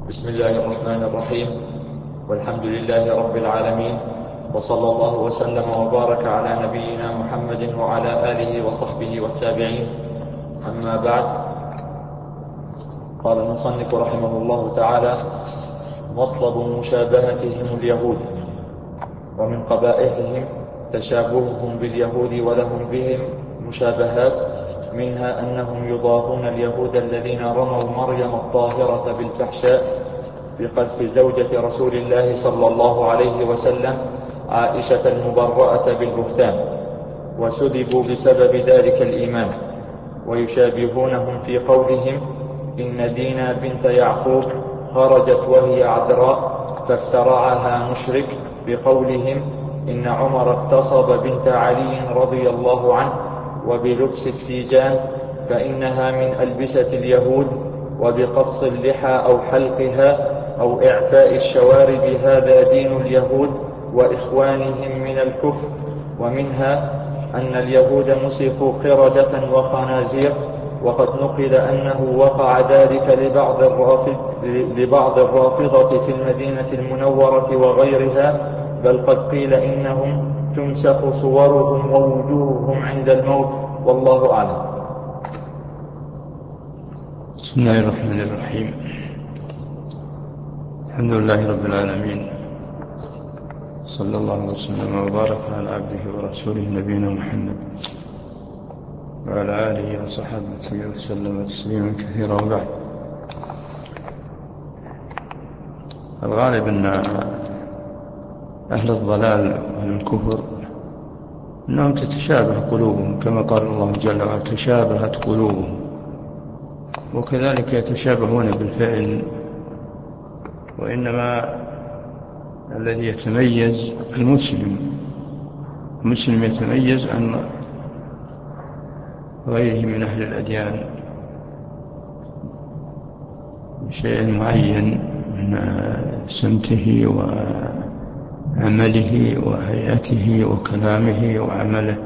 بسم الله الرحمن الرحيم، والحمد لله رب العالمين، وصلى الله وسلم وبارك على نبينا محمد وعلى آله وصحبه والتابعين. أما بعد، قال المصنف رحمه الله تعالى: مطلب مشابهتهم اليهود، ومن قبائحهم تشابههم باليهود ولهم بهم مشابهات، منها أنهم يضاهون اليهود الذين رموا مريم الطاهرة بالفحشاء بقذف زوجة رسول الله صلى الله عليه وسلم عائشة المبرأة بالبهتان، وسلبوا بسبب ذلك الإيمان. ويشابهونهم في قولهم: إن دينا بنت يعقوب خرجت وهي عذراء فافترعها مشرك، بقولهم: إن عمر اغتصب بنت علي رضي الله عنه، وبلبس التيجان فإنها من ألبسة اليهود، وبقص اللحى أو حلقها أو إعفاء الشوارب هذا دين اليهود وإخوانهم من الكفر. ومنها أن اليهود مسخوا قردة وخنازير، وقد نقل أنه وقع ذلك لبعض الرافضة في المدينة المنورة وغيرها، بل قد قيل إنهم تمسخ صورهم ووجوههم عند الموت، والله أعلم. بسم الله الرحمن الرحيم. الحمد لله رب العالمين، صلى الله وسلم وبارك على عبده ورسوله نبينا محمد وعلى آله وصحبه وسلم تسليما كثيرا. وبعد، الغالب أن أهل الضلال وأهل الكفر أنهم تتشابه قلوبهم، كما قال الله جل وعلا: تشابهت قلوبهم. وكذلك يتشابهون بالفعل، وإنما الذي يتميز المسلم يتميز عن غيره من أهل الأديان بشيء معين من سمته وعمله وهيئته وكلامه وعمله.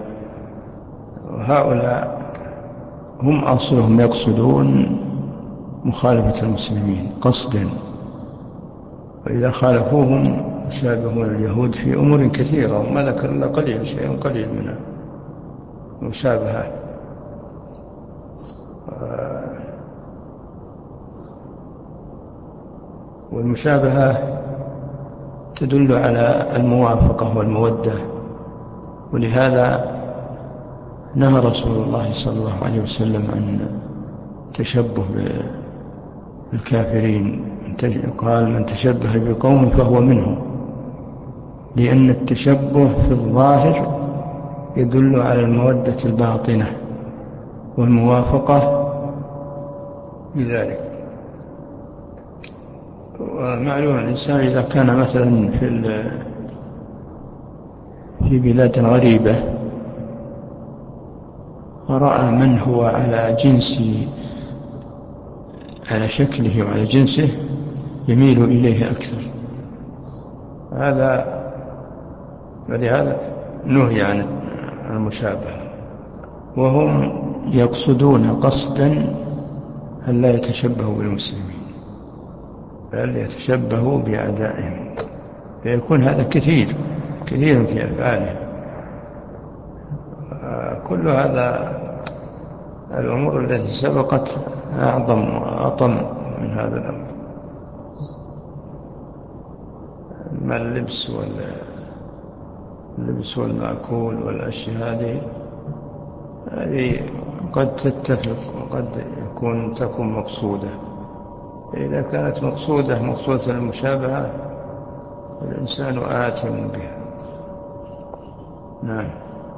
وهؤلاء هم أصلهم يقصدون مخالفة المسلمين قصدا، وإذا خالفوهم يشابهون اليهود في أمور كثيرة، وما ذكر إلا قليل، شيء قليل من المشابهة. والمشابهة تدل على الموافقة والمودة، ولهذا نهى رسول الله صلى الله عليه وسلم عن تشبه بالكافرين. قال: من تشبه بقوم فهو منهم، لأن التشبه في الظاهر يدل على المودة الباطنة والموافقة لذلك. ومعلوم الإنسان إذا كان مثلا في بلاد غريبة ورأى من هو على جنسه، على شكله وعلى جنسه، يميل إليه أكثر. فلهذا نهي عن المشابهة. وهم يقصدون قصدا أن لا يتشبهوا بالمسلمين، بل يتشبهوا بأعدائهم، فيكون هذا كثير في أفعالهم. كل هذا الأمور التي سبقت أعظم وأطم من هذا الأمر. ما اللبس والمأكول والأشياء هذه قد تتفق وقد تكون مقصودة. إذا كانت مقصودة المشابهة، الإنسان آثم بها. نعم.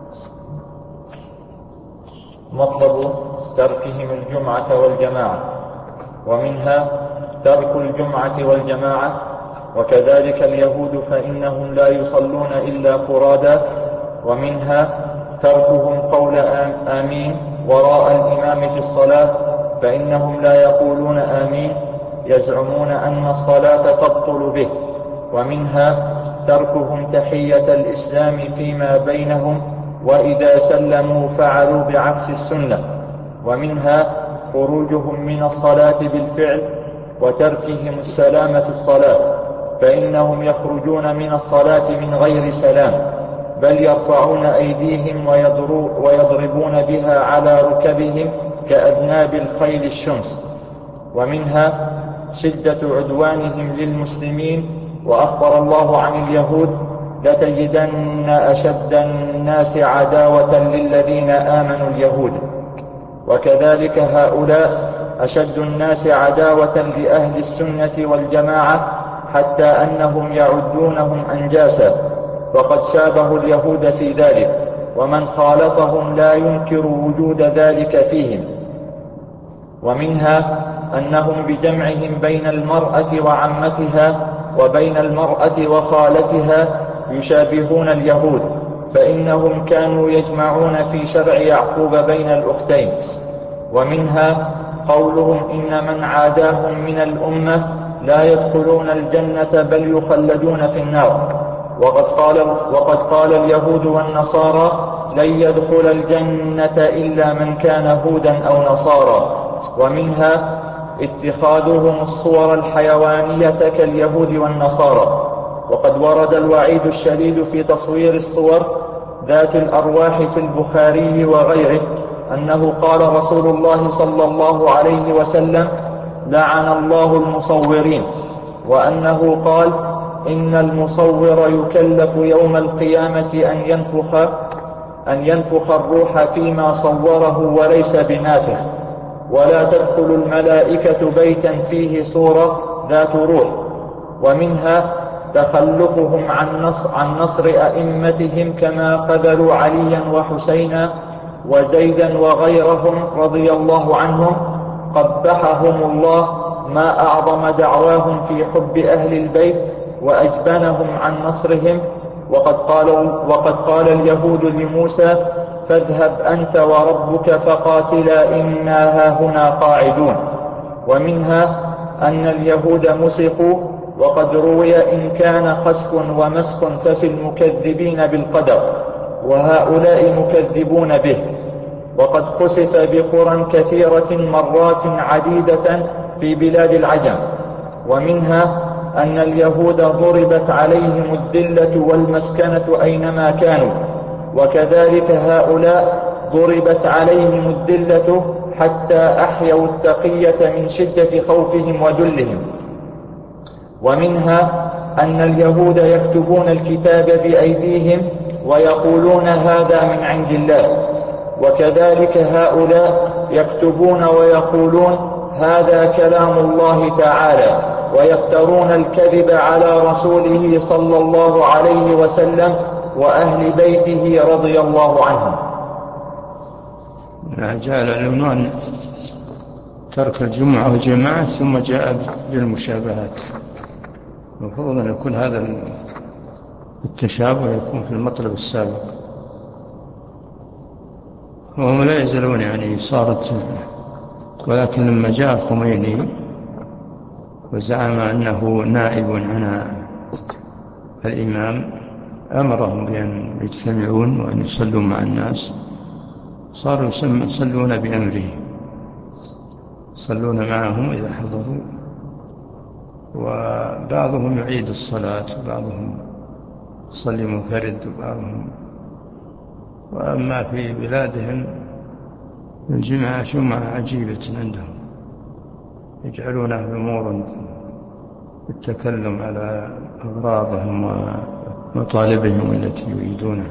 مطلب تركهم الجمعة والجماعة، ومنها ترك الجمعة والجماعة. وكذلك اليهود فإنهم لا يصلون إلا فرادا. ومنها تركهم قول آمين وراء الإمام في الصلاة، فإنهم لا يقولون آمين، يزعمون أن الصلاة تبطل به. ومنها تركهم تحية الإسلام فيما بينهم، وإذا سلموا فعلوا بعكس السنة. ومنها خروجهم من الصلاة بالفعل، وتركهم السلام في الصلاة، فإنهم يخرجون من الصلاة من غير سلام، بل يرفعون أيديهم ويضربون بها على ركبهم كأذناب الخيل الشمس. ومنها شدة عدوانهم للمسلمين. وأخبر الله عن اليهود: لتجدن أشد الناس عداوة للذين آمنوا اليهود. وكذلك هؤلاء أشد الناس عداوة لأهل السنة والجماعة، حتى أنهم يعدونهم أنجاسا، وقد شابهوا اليهود في ذلك، ومن خالطهم لا ينكر وجود ذلك فيهم. ومنها أنهم بجمعهم بين المرأة وعمتها وبين المرأة وخالتها يشابهون اليهود، فإنهم كانوا يجمعون في شرع يعقوب بين الأختين. ومنها قولهم: إن من عاداهم من الأمة لا يدخلون الجنة بل يخلدون في النار. وقد قال اليهود والنصارى: لن يدخل الجنة إلا من كان هودا أو نصارى. ومنها اتخاذهم الصور الحيوانية كاليهود والنصارى. وقد ورد الوعيد الشديد في تصوير الصور ذات الأرواح في البخاري وغيره، أنه قال رسول الله صلى الله عليه وسلم: لعن الله المصورين. وأنه قال: إن المصور يكلف يوم القيامة أن ينفخ الروح فيما صوره وليس بنافخ. ولا تدخل الملائكة بيتا فيه صورة ذات روح. ومنها تخلفهم عن نصر أئمتهم، كما خذلوا عليا وحسينا وزيدا وغيرهم رضي الله عنهم، قبحهم الله، ما أعظم دعواهم في حب أهل البيت وأجبنهم عن نصرهم. وقد قال اليهود لموسى: فاذهب أنت وربك فقاتلا إنا هاهنا قاعدون. ومنها أن اليهود مسخوا، وقد روي: إن كان خسف ومسخ ففي المكذبين بالقدر، وهؤلاء مكذبون به. وقد خسف بقرى كثيرة مرات عديدة في بلاد العجم. ومنها أن اليهود ضربت عليهم الذلة والمسكنة أينما كانوا، وكذلك هؤلاء ضربت عليهم الذلة حتى أحيوا التقية من شدة خوفهم وذلهم. ومنها أن اليهود يكتبون الكتاب بأيديهم ويقولون هذا من عند الله، وكذلك هؤلاء يكتبون ويقولون هذا كلام الله تعالى، ويفترون الكذب على رسوله صلى الله عليه وسلم وأهل بيته رضي الله عنهم. جاء العنوان ترك الجمعة والجماعة، ثم جاء بالمشابهات. المفروض أن يكون هذا التشابه يكون في المطلب السابق، وهم لا يزالون يعني صارت. ولكن لما جاء الخميني وزعم أنه نائب عن الإمام، أمرهم بأن يجتمعون وأن يصلوا مع الناس، صاروا يصلون بأمره، يصلون معهم إذا حضروا، وبعضهم يعيد الصلاة وبعضهم يصلي منفرد وبعضهم. وأما في بلادهم الجمعة جمعة عجيبة عندهم، يجعلونها أمورا بالتكلم على أغراضهم ومطالبهم التي يريدونها.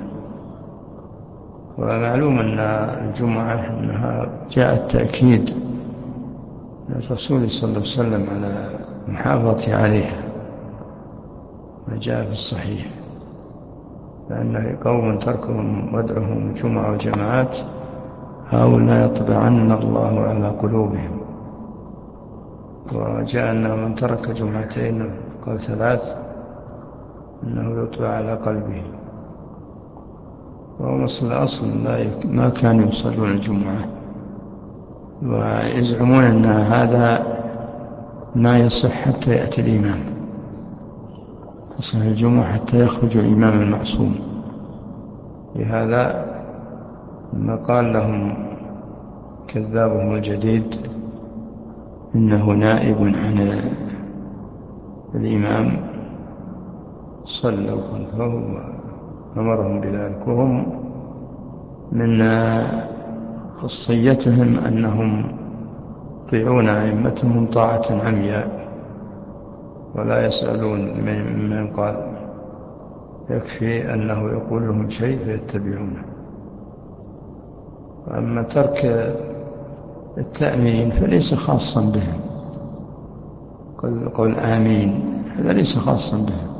ومعلوم أن الجمعة أنها جاء التأكيد من الرسول صلى الله عليه وسلم على المحافظة عليها، ما جاء في الصحيح، لأن قوم تركهم ودعهم الجمعة والجماعات هؤلاء يطبعن الله على قلوبهم. وجاء أن من ترك جمعتين قال 3 أنه يطبع على قلبه. وهم أصل ما كانوا يصلون الجمعة، ويزعمون أن هذا ما يصح حتى يأتي الإمام، تصح الجمعة حتى يخرج الإمام المعصوم. لهذا ما قال لهم كذابهم الجديد إنه نائب عن الإمام، صلوا خلفه وأمرهم بذلك. وهم من خصيتهم أنهم يطيعون أئمتهم طاعة عمياء ولا يسألون من قال، يكفي أنه يقول لهم شيء فيتبعونه. أما ترك التأمين فليس خاصا بهم، قول آمين هذا ليس خاصا بهم.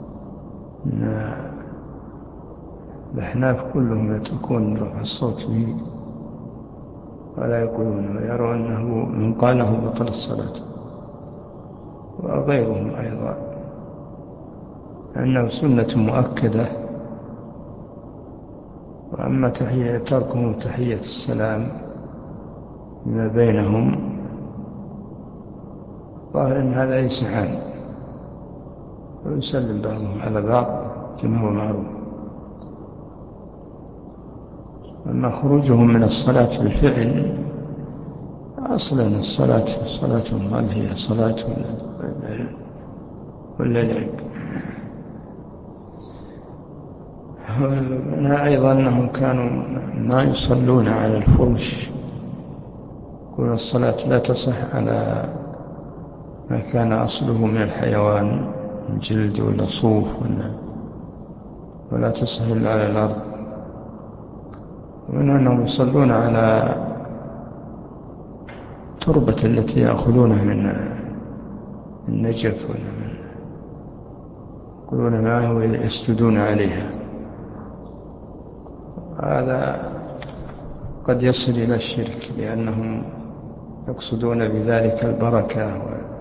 الأحناف كلهم يتركون رفع الصوت به ولا يقولون، ويرون أنه من قاله بطل الصلاة، وغيرهم أيضا أنه سنة مؤكدة. وأما تركهم تحية السلام ما بينهم ظاهر أن هذا ليس عام، ويسلم بعضهم على بعض كما هو معروف. أما خروجهم من الصلاة بالفعل، أصلا الصلاة هل هي صلاة ولا لعب؟ منها أيضا أنهم كانوا ما يصلون على الفرش، يقول الصلاة لا تصح على ما كان أصله من الحيوان، من جلد ولا صوف ولا تصح إلا على الأرض. ومن أنهم يصلون على تربة التي يأخذونها من النجف يقولون معه ويسجدون عليها. هذا قد يصل إلى الشرك، لأنهم يقصدون بذلك البركة.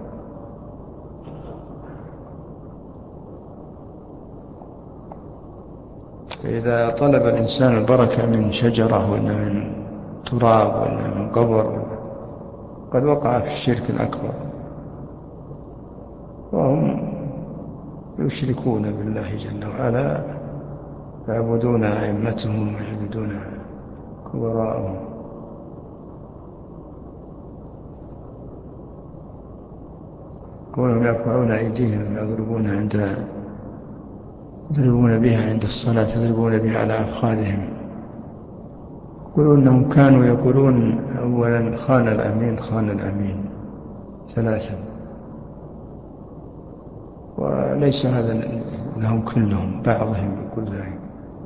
فإذا طلب الإنسان البركة من شجرة ولا من تراب ولا من قبر قد وقع في الشرك الأكبر، وهم يشركون بالله جل وعلا، يعبدون أئمتهم ويعبدون كبراءهم. كونهم يرفعون أيديهم يضربون بها عند الصلاة، يضربون بها على أفخاذهم. يقولون أنهم كانوا يقولون أولا خان الأمين 3، وليس هذا لهم كلهم، بعضهم يقول ذلك.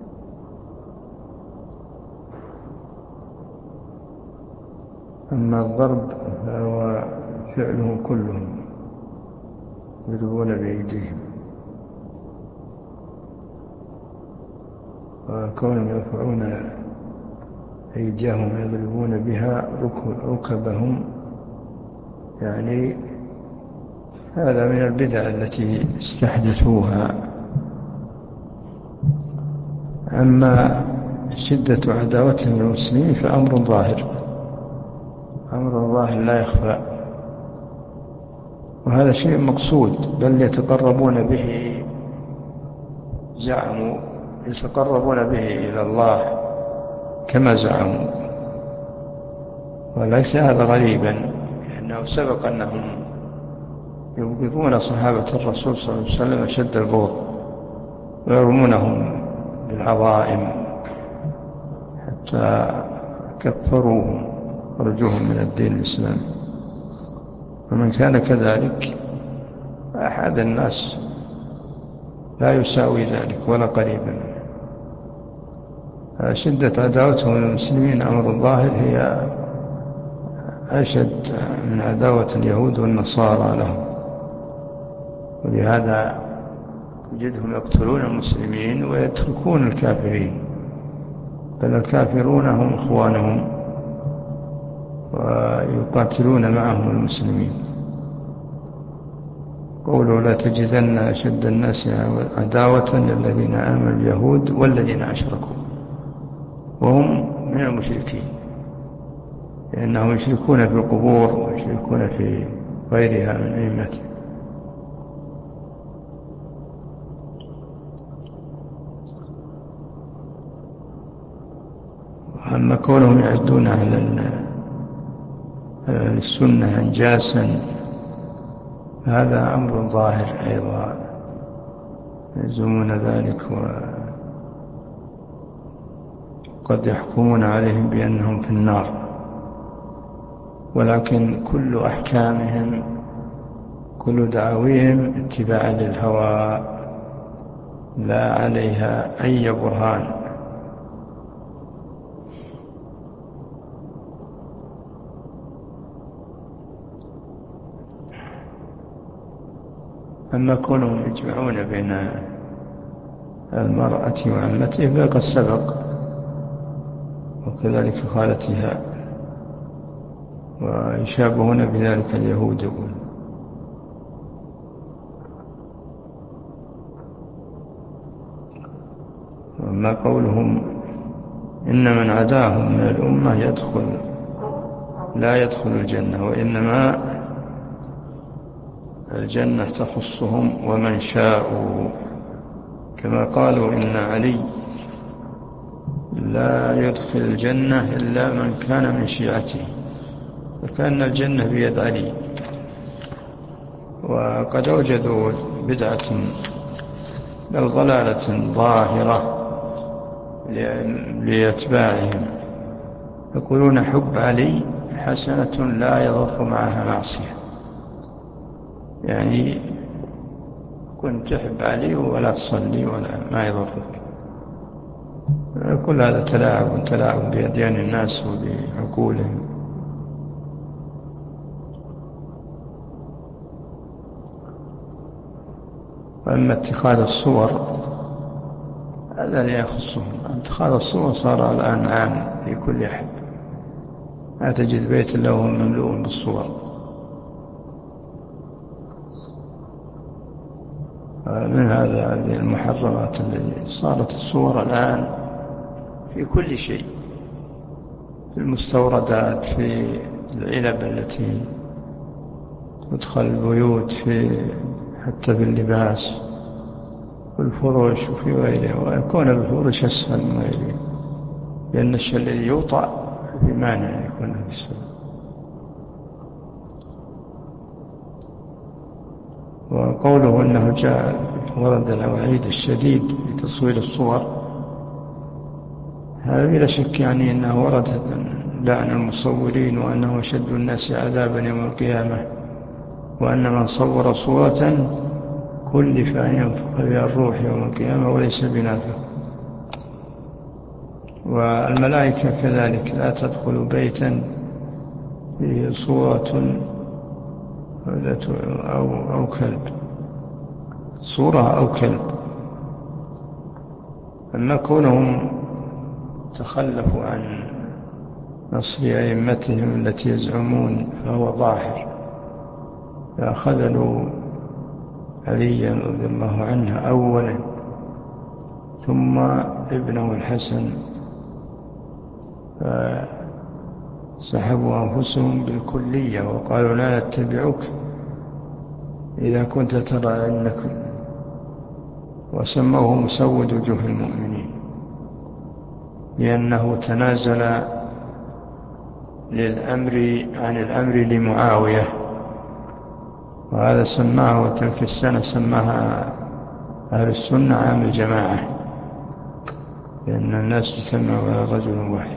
أما الضرب فهو فعلهم كلهم، يضربون بأيديهم. وكونهم يرفعون أيديهم يضربون بها ركبهم، يعني هذا من البدع التي استحدثوها. أما شدة عداوتهم للمسلمين فأمر ظاهر لا يخفى، وهذا شيء مقصود، بل يتقربون به، زعموا يتقربون به إلى الله كما زعموا. وليس هذا غريبا، لأنه سبق أنهم يبغضون صحابة الرسول صلى الله عليه وسلم أشد البغض، ويرمونهم بالعظائم حتى كفروهم، خرجوهم من الدين الإسلامي. ومن كان كذلك أحد الناس لا يساوي ذلك ولا قريبا. شدة عداوتهم للمسلمين أمر الظاهر هي أشد من عداوة اليهود والنصارى لهم، ولهذا تجدهم يقتلون المسلمين ويتركون الكافرين، بل الكافرون هم إخوانهم ويقاتلون معهم المسلمين. قولوا لا تجدن أشد الناس عداوة للذين آمنوا اليهود والذين أشركوا، وهم من المشركين، لأنهم يشركون في القبور ويشركون في غيرها من أئمته. أما كونهم يعدون على للسنة أنجاسا، هذا أمر ظاهر أيضا يلزمون ذلك، وقد يحكمون عليهم بأنهم في النار، ولكن كل أحكامهم كل دعويهم اتباعا للهوى لا عليها أي برهان. أما كونهم يجمعون بين المرأة وعمته فقد سبق، وكذلك خالتها، ويشابهون بذلك اليهود. وما قولهم إن من عداهم من الأمة لا يدخل الجنة، وإنما الجنة تخصهم ومن شاءوا، كما قالوا إن علي لا يدخل الجنة إلا من كان من شيعته، فكأن الجنة بيد علي. وقد أوجدوا بدعة بل ضلالة ظاهرة لأتباعهم، يقولون حب علي حسنة لا يضر معها معصية، يعني كنت تحب علي ولا تصلي ولا ما يضرك. كل هذا تلاعب بأديان الناس وبعقولهم. وأما اتخاذ الصور هذا لا يخصهم، اتخاذ الصور صار الآن عام في كل أحد، لا تجد بيت إلا هو مملوء بالصور. من هذه المحرمات التي صارت الصور الآن في كل شيء، في المستوردات، في العلب التي تدخل البيوت، حتى في اللباس والفرش وفي غيره، ويكون الفرش أسهل من غيره، لأن الشيء الذي يوطأ في مانع يكون في السبب. وقوله أنه ورد الوعيد الشديد في تصوير الصور، هذا بلا شك يعني أنه ورد لعن المصورين، وأنه أشد الناس عذابا يوم القيامة، وأن من صور صورة كلف أن ينفخ فيها الروح يوم القيامة وليس بنافخ. والملائكة كذلك لا تدخل بيتا فيه صورة أو كلب، صورة أو كلب. أما كونهم تخلفوا عن نصر أئمتهم التي يزعمون فهو ظاهر، فخذلوا عليا رضي الله عنه أولا، ثم ابنه الحسن، فسحبوا أنفسهم بالكلية وقالوا لا نتبعك إذا كنت ترى أنك، وسموه مسود وجوه المؤمنين، لأنه تنازل عن الأمر لمعاوية، وهذا سماه، وتلك السنة سماها أهل السنة عام الجماعة، لأن الناس اجتمعوا على رجل واحد.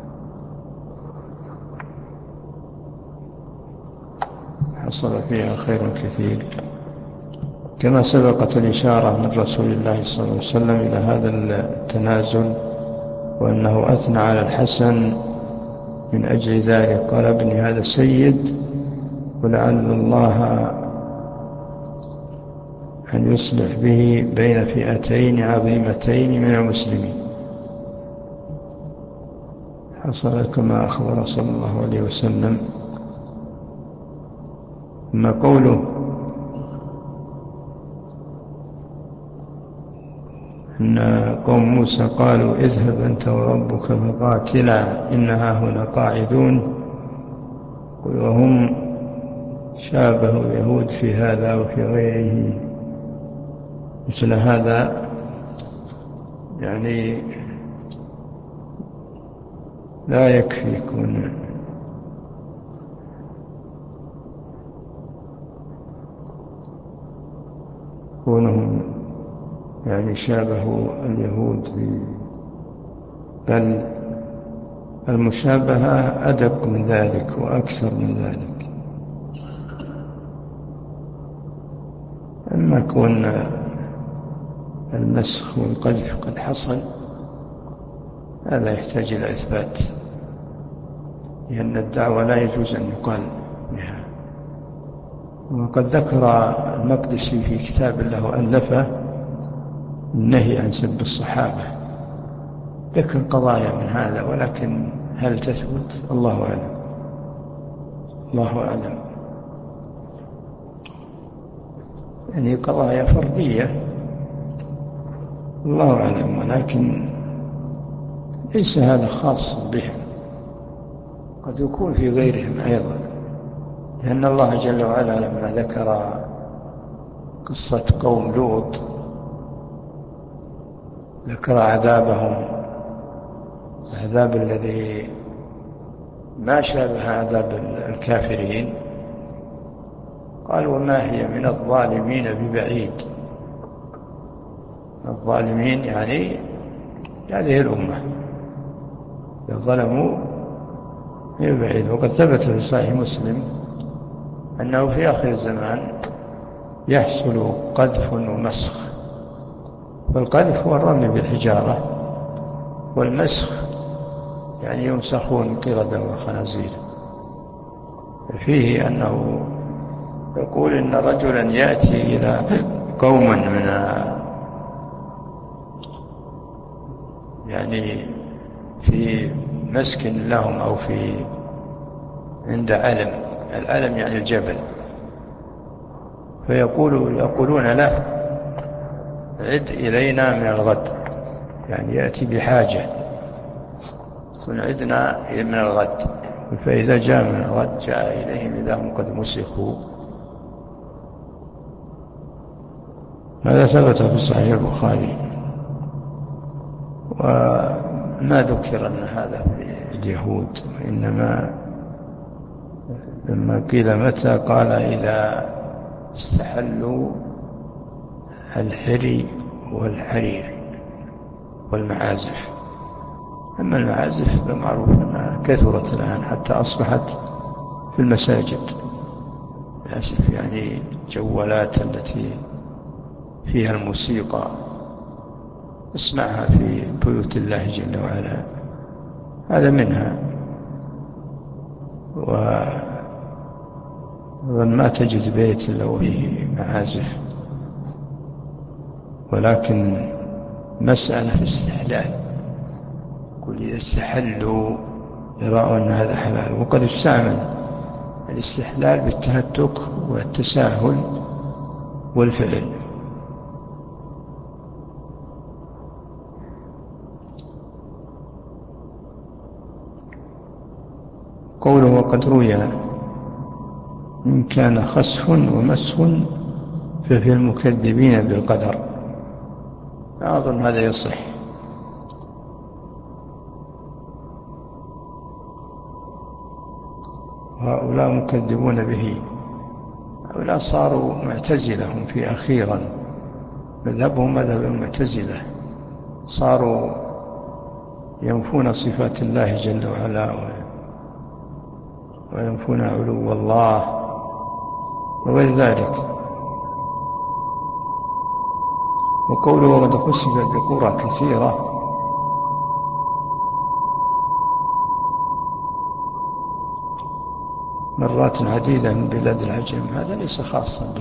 حصل فيها خير كثير، كما سبقت الإشارة من رسول الله صلى الله عليه وسلم إلى هذا التنازل، وأنه أثنى على الحسن من أجل ذلك، قال ابني هذا سيد، ولعل الله أن يصلح به بين فئتين عظيمتين من المسلمين. حصل كما أخبر صلى الله عليه وسلم. أما قوله أن قوم موسى قالوا اذهب أنت وربك فقاتلا إنها هنا قاعدون، وهم شابهوا اليهود في هذا وفي غيره، مثل هذا يعني لا يكفي يكون كونهم يعني شابهوا اليهود بل المشابهة أدق من ذلك وأكثر من ذلك. أما كون المسخ والقذف قد حصل هذا يحتاج إلى إثبات، لأن الدعوة لا يجوز أن يقال بها. وقد ذكر المقدسي في كتاب له ألفه النهي عن سب الصحابة، ذكر قضايا من هذا، ولكن هل تثبت؟ الله أعلم. الله أعلم. يعني قضايا فردية الله أعلم، ولكن ليس هذا خاص بهم، قد يكون في غيرهم أيضا، لأن الله جل وعلا لما ذكر قصة قوم لوط ذكر عذابهم، العذاب الذي ما شابه عذاب الكافرين، قال وما هي من الظالمين ببعيد. الظالمين يعني هذه الأمة ظلموا ببعيد. وقد ثبت في صحيح مسلم أنه في آخر الزمان يحصل قذف ومسخ، فالقذف هو الرمي بالحجارة، والمسخ يعني يمسخون قردة وخنازير. فيه أنه يقول إن رجلا يأتي إلى قوم من يعني في مسكن لهم أو في عند علم، العلم يعني الجبل، يقولون له عد إلينا من الغد، يعني يأتي بحاجة، كن عدنا من الغد. فإذا جاء من الغد جاء إليهم إذا هم قد مسخوا. هذا ثبت في صحيح البخاري. وما ذكر أن هذا في اليهود، وإنما لما قيل متى قال إذا استحلوا الحري والحرير والمعازف. أما المعازف فمعروف أنها كثرت الآن حتى أصبحت في المساجد، للأسف، يعني جوالات التي فيها الموسيقى اسمعها في بيوت الله جل وعلا، هذا منها. وما تجد بيت إلا وفيه معازف، ولكن مسألة استحلال، يقول إذا استحلوا يرون أن هذا حلال. وقد استعمل الاستحلال بالتهتك والتساهل والفعل. قوله وقد روي إن كان خسف ومسخ ففي المكذبين بالقدر، أظن هذا يصح. وهؤلاء مكذبون به، هؤلاء صاروا معتزلة هم في أخيرا، مذهبهم مذهب المعتزلة، صاروا ينفون صفات الله جل وعلا وينفون علو الله وغير ذلك. وقوله وقد خسف بقرى كثيرة، مرات عديدة من بلاد العجم، هذا ليس خاصا به.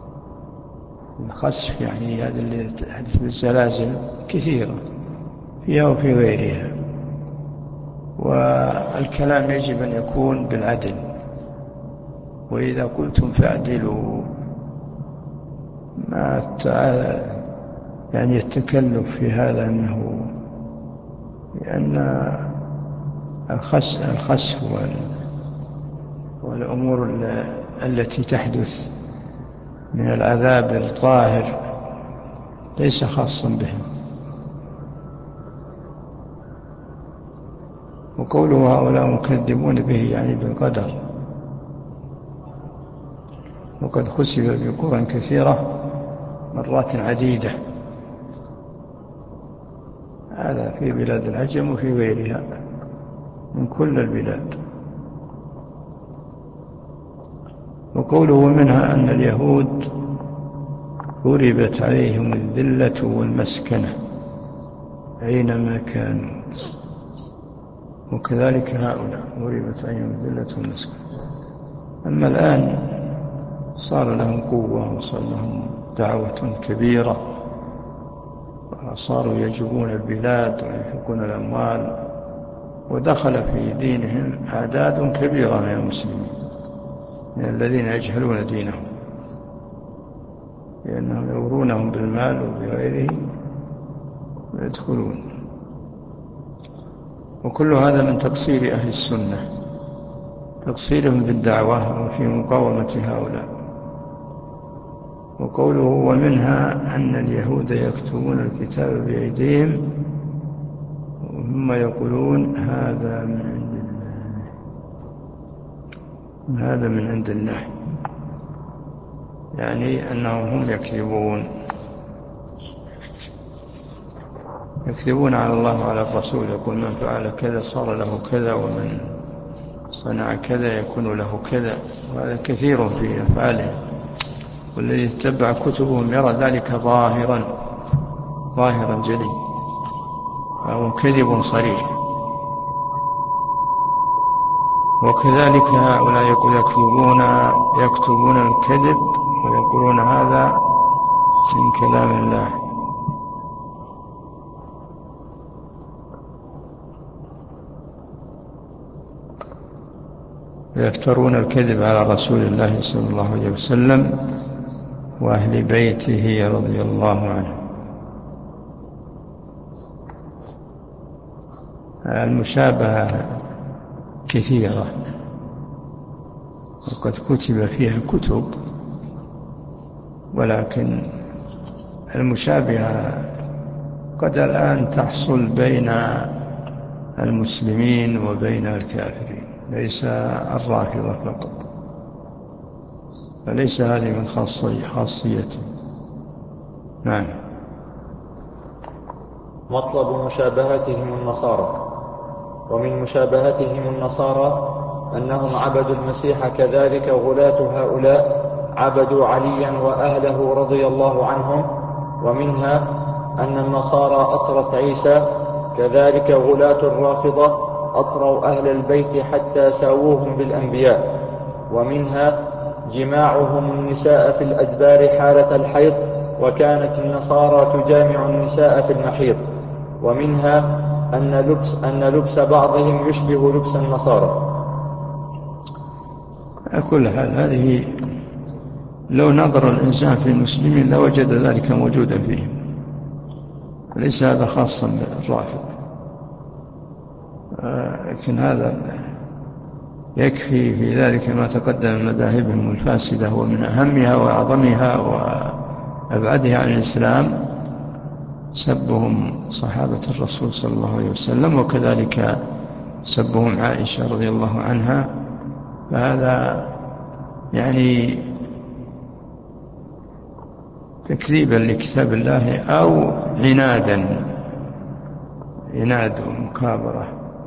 الخسف يعني هذا اللي تحدث بالزلازل كثيرة فيها وفي غيرها. والكلام يجب أن يكون بالعدل، وإذا قلتم فاعدلوا، ما يعني التكلف في هذا أنه لأن الخسف والأمور التي تحدث من العذاب الظاهر ليس خاصا بهم. وقوله هؤلاء مكذبون به يعني بالقدر. وقد خسف بقرى كثيرة مرات عديدة. هذا في بلاد العجم وفي غيرها من كل البلاد. وقوله منها أن اليهود ضربت عليهم الذلة والمسكنة أينما كانوا، وكذلك هؤلاء ضربت عليهم الذلة والمسكنة. أما الآن صار لهم قوة وصار لهم دعوة كبيرة، وصاروا يجوبون البلاد وينفقون الأموال، ودخل في دينهم أعداد كبيرة من المسلمين، من الذين يجهلون دينهم، لأنهم يورونهم بالمال وبغيره ويدخلون. وكل هذا من تقصير أهل السنة، تقصيرهم في الدعوة وفي مقاومة هؤلاء. وقوله ومنها أن اليهود يكتبون الكتاب بأيديهم ثم يقولون هذا من عند الله، هذا من عند الله، يعني أنهم هم يكذبون على الله وعلى الرسول. يقول من فعل كذا صار له كذا، ومن صنع كذا يكون له كذا، وهذا كثير في أفعالهم. والذي اتبع كتبهم يرى ذلك ظاهرا جلي، فهو كذب صريح. وكذلك هؤلاء يكتبون الكذب ويقولون هذا من كلام الله. ويفترون الكذب على رسول الله صلى الله عليه وسلم وأهل بيته رضي الله عنه. المشابهة كثيرة وقد كتب فيها كتب، ولكن المشابهة قد الآن تحصل بين المسلمين وبين الكافرين، ليس الرافضة فقط، فليس هذه من خاصيته. نعم. مطلب مشابهتهم النصارى. ومن مشابهتهم النصارى أنهم عبدوا المسيح، كذلك غلاة هؤلاء عبدوا عليا وأهله رضي الله عنهم. ومنها أن النصارى أطرت عيسى، كذلك غلاة الرافضة أطروا أهل البيت حتى ساووهم بالأنبياء. ومنها جماعهم النساء في الأدبار حالة الحيض، وكانت النصارى تجامع النساء في المحيض. ومنها أن لبس بعضهم يشبه لبس النصارى. كل هذه لو نظر الإنسان في المسلمين لوجد ذلك موجودا فيهم، ليس هذا خاصا بالرافض. لكن هذا يكفي في ذلك ما تقدم من مذاهبهم الفاسدة، ومن أهمها وأعظمها وأبعدها عن الإسلام سبهم صحابة الرسول صلى الله عليه وسلم، وكذلك سبهم عائشة رضي الله عنها. فهذا يعني تكذيبا لكتاب الله أو عناد ومكابرة.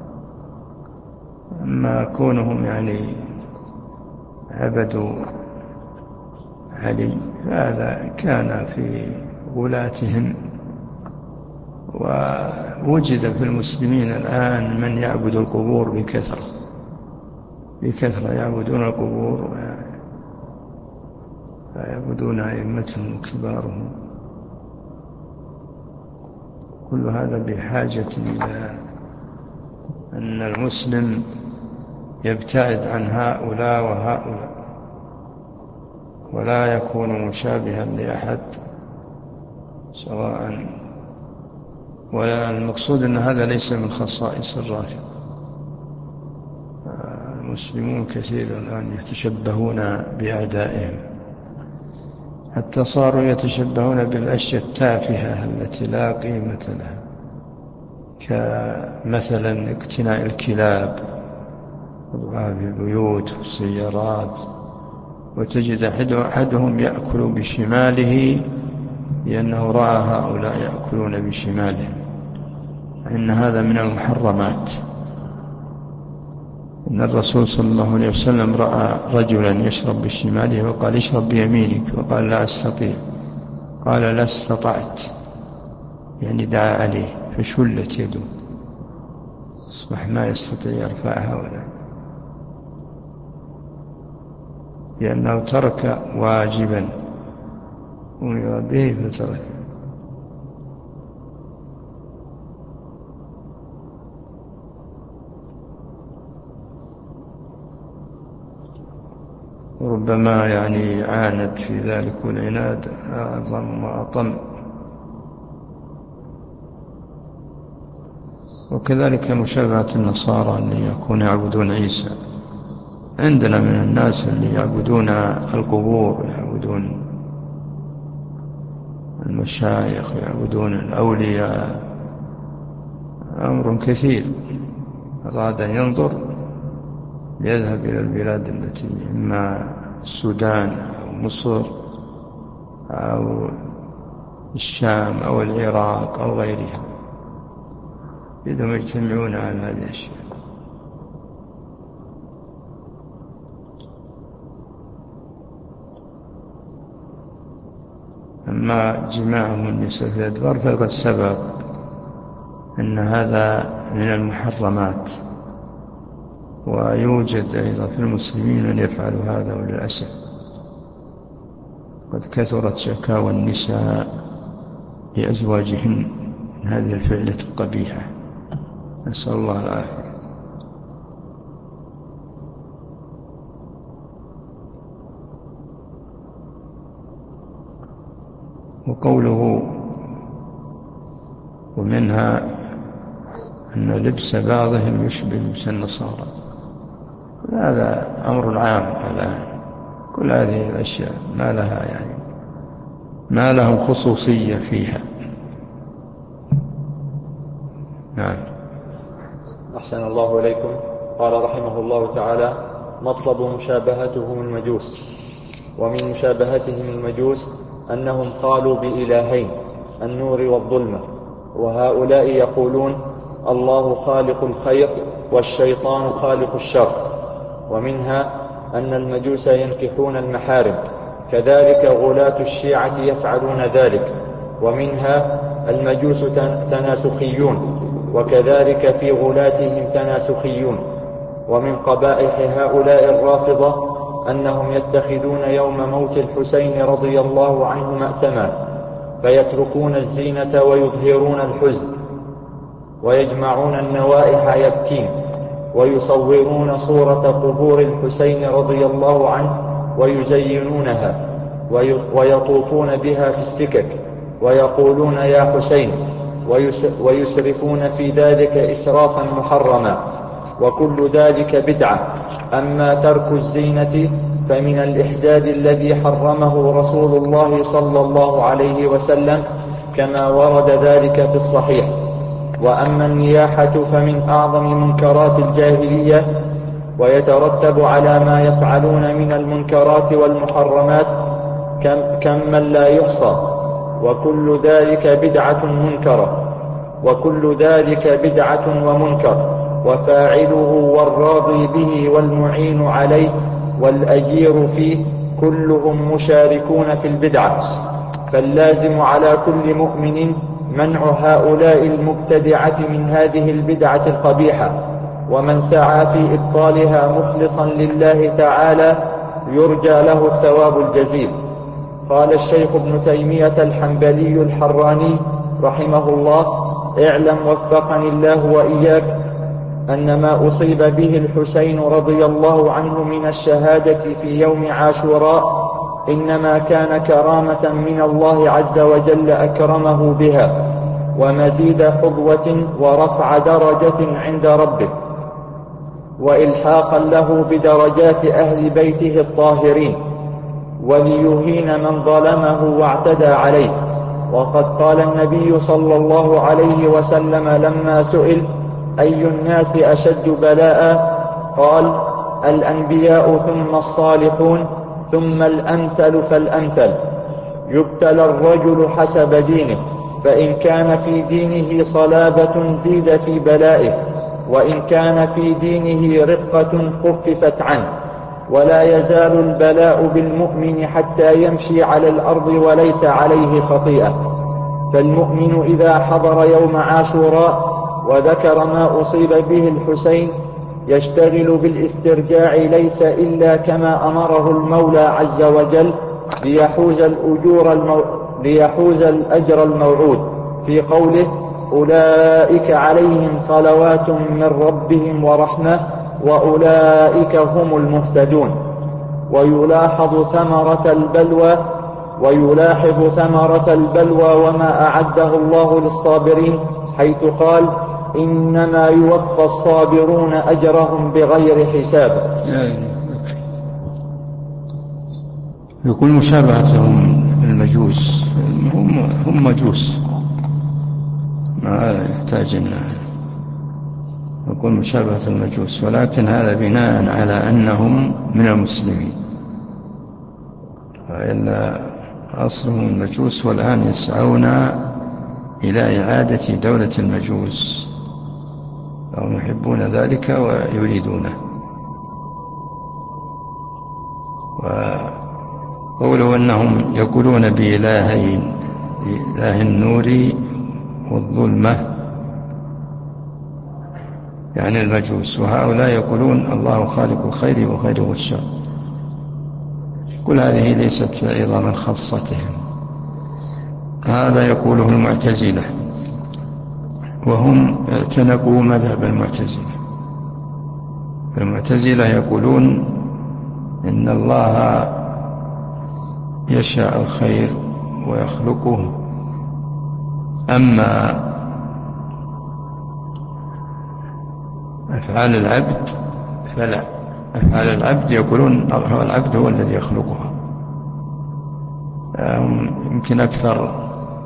أما كونهم يعني عبدوا علي فهذا كان في غلاتهم، ووجد في المسلمين الآن من يعبد القبور بكثرة يعبدون القبور ويعبدون أئمتهم وكبارهم. كل هذا بحاجة إلى أن المسلم يبتعد عن هؤلاء وهؤلاء، ولا يكون مشابها لأحد سواء. ولا المقصود أن هذا ليس من خصائص الرافضة. المسلمون كثير الآن يتشبهون بأعدائهم، حتى صاروا يتشبهون بالأشياء التافهة التي لا قيمة لها، كمثلا اقتناء الكلاب وضعها في البيوت والسيارات، وتجد أحدهم يأكل بشماله لأنه رأى هؤلاء يأكلون بشمالهم، إن هذا من المحرمات. إن الرسول صلى الله عليه وسلم رأى رجلا يشرب بشماله وقال اشرب بيمينك، وقال لا أستطيع، قال لا استطعت، يعني دعا عليه فشلت يده، أصبح ما يستطيع يرفعها ولا، لأنه ترك واجبا أمر به فترك. ربما يعني عاند في ذلك والعناد أعظم وأطم. وكذلك مشابهة النصارى اللي يكون يعبدون عيسى. عندنا من الناس اللي يعبدون القبور، يعبدون المشايخ، يعبدون الأولياء، أمر كثير. أراد أن ينظر يذهب إلى البلاد التي إما السودان أو مصر أو الشام أو العراق أو غيرها، إذا يجتمعون على هذه الأشياء. أما جماعهم النساء في الأدبار فقد سبق أن هذا من المحرمات، ويوجد أيضا في المسلمين من يفعل هذا، وللأسف قد كثرت شكاوى النساء لأزواجهن من هذه الفعلة القبيحة، نسأل الله العافية. وقوله ومنها أن لبس بعضهم يشبه لبس النصارى، هذا أمر عام الآن. كل هذه الأشياء ما لها يعني ما لهم خصوصية فيها. نعم. أحسن الله إليكم. قال رحمه الله تعالى: مطلب مشابهتهم المجوس. ومن مشابهتهم المجوس أنهم قالوا بإلهين، النور والظلمة، وهؤلاء يقولون الله خالق الخير والشيطان خالق الشر. ومنها أن المجوس ينكحون المحارم، كذلك غلاة الشيعة يفعلون ذلك. ومنها المجوس تناسخيون، وكذلك في غلاتهم تناسخيون. ومن قبائح هؤلاء الرافضة أنهم يتخذون يوم موت الحسين رضي الله عنه مأتما، فيتركون الزينة ويظهرون الحزن، ويجمعون النوائح يبكين، ويصورون صورة قبور الحسين رضي الله عنه ويزينونها، ويطوفون بها في السكك ويقولون يا حسين، ويسرفون في ذلك إسرافا محرما، وكل ذلك بدعة. أما ترك الزينة فمن الإحداد الذي حرمه رسول الله صلى الله عليه وسلم كما ورد ذلك في الصحيح. وأما النياحة فمن أعظم منكرات الجاهلية، ويترتب على ما يفعلون من المنكرات والمحرمات كم من لا يحصى، وكل ذلك بدعة منكرة، وكل ذلك بدعة ومنكر، وفاعله والراضي به والمعين عليه والأجير فيه كلهم مشاركون في البدعة. فاللازم على كل مؤمن منع هؤلاء المبتدعة من هذه البدعة القبيحة، ومن سعى في إبطالها مخلصا لله تعالى يرجى له الثواب الجزيل. قال الشيخ ابن تيمية الحنبلي الحراني رحمه الله: اعلم وفقني الله وإياك أن ما أصيب به الحسين رضي الله عنه من الشهادة في يوم عاشوراء إنما كان كرامة من الله عز وجل أكرمه بها، ومزيد حظوة ورفع درجة عند ربه، وإلحاقا له بدرجات أهل بيته الطاهرين، وليهين من ظلمه واعتدى عليه. وقد قال النبي صلى الله عليه وسلم لما سئل: أي الناس أشد بلاء؟ قال: الأنبياء ثم الصالحون ثم الأمثل فالأمثل. يبتلى الرجل حسب دينه، فإن كان في دينه صلابة زيد في بلائه، وإن كان في دينه رقة خففت عنه. ولا يزال البلاء بالمؤمن حتى يمشي على الأرض وليس عليه خطيئة. فالمؤمن إذا حضر يوم عاشوراء وذكر ما أصيب به الحسين يشتغل بالاسترجاع ليس إلا كما أمره المولى عز وجل ليحوز الأجر الموعود في قوله: أولئك عليهم صلوات من ربهم ورحمة وأولئك هم المهتدون. ويلاحظ ثمرة البلوى وما أعده الله للصابرين، حيث قال: إنما يوفى الصابرون أجرهم بغير حساب. يقول مشابهتهم المجوس، هم مجوس، ما يحتاج أن يقول مشابهة المجوس، ولكن هذا بناء على أنهم من المسلمين، وإلا أصلهم المجوس، والآن يسعون إلى إعادة دولة المجوس، وهم يحبون ذلك ويريدونه. وقوله أنهم يقولون بإلهين، إله النور والظلمة، يعني المجوس، وهؤلاء يقولون الله خالق الخير وخير الشر. كل هذه ليست أيضا من خاصتهم. هذا يقوله المعتزلة، وهم اعتنقوا مذهب المعتزلة. المعتزلة يقولون إن الله يشاء الخير ويخلقه، أما أفعال العبد فلا. أفعال العبد يقولون العبد هو الذي يخلقها. يمكن أكثر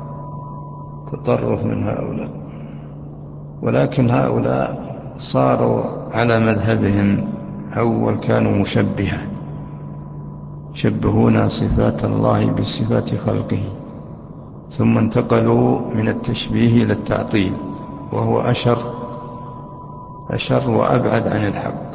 تطرف من هؤلاء، ولكن هؤلاء صاروا على مذهبهم. أول كانوا مشبهة، يشبهون صفات الله بصفات خلقه، ثم انتقلوا من التشبيه إلى التعطيل، وهو أشر وأبعد عن الحق.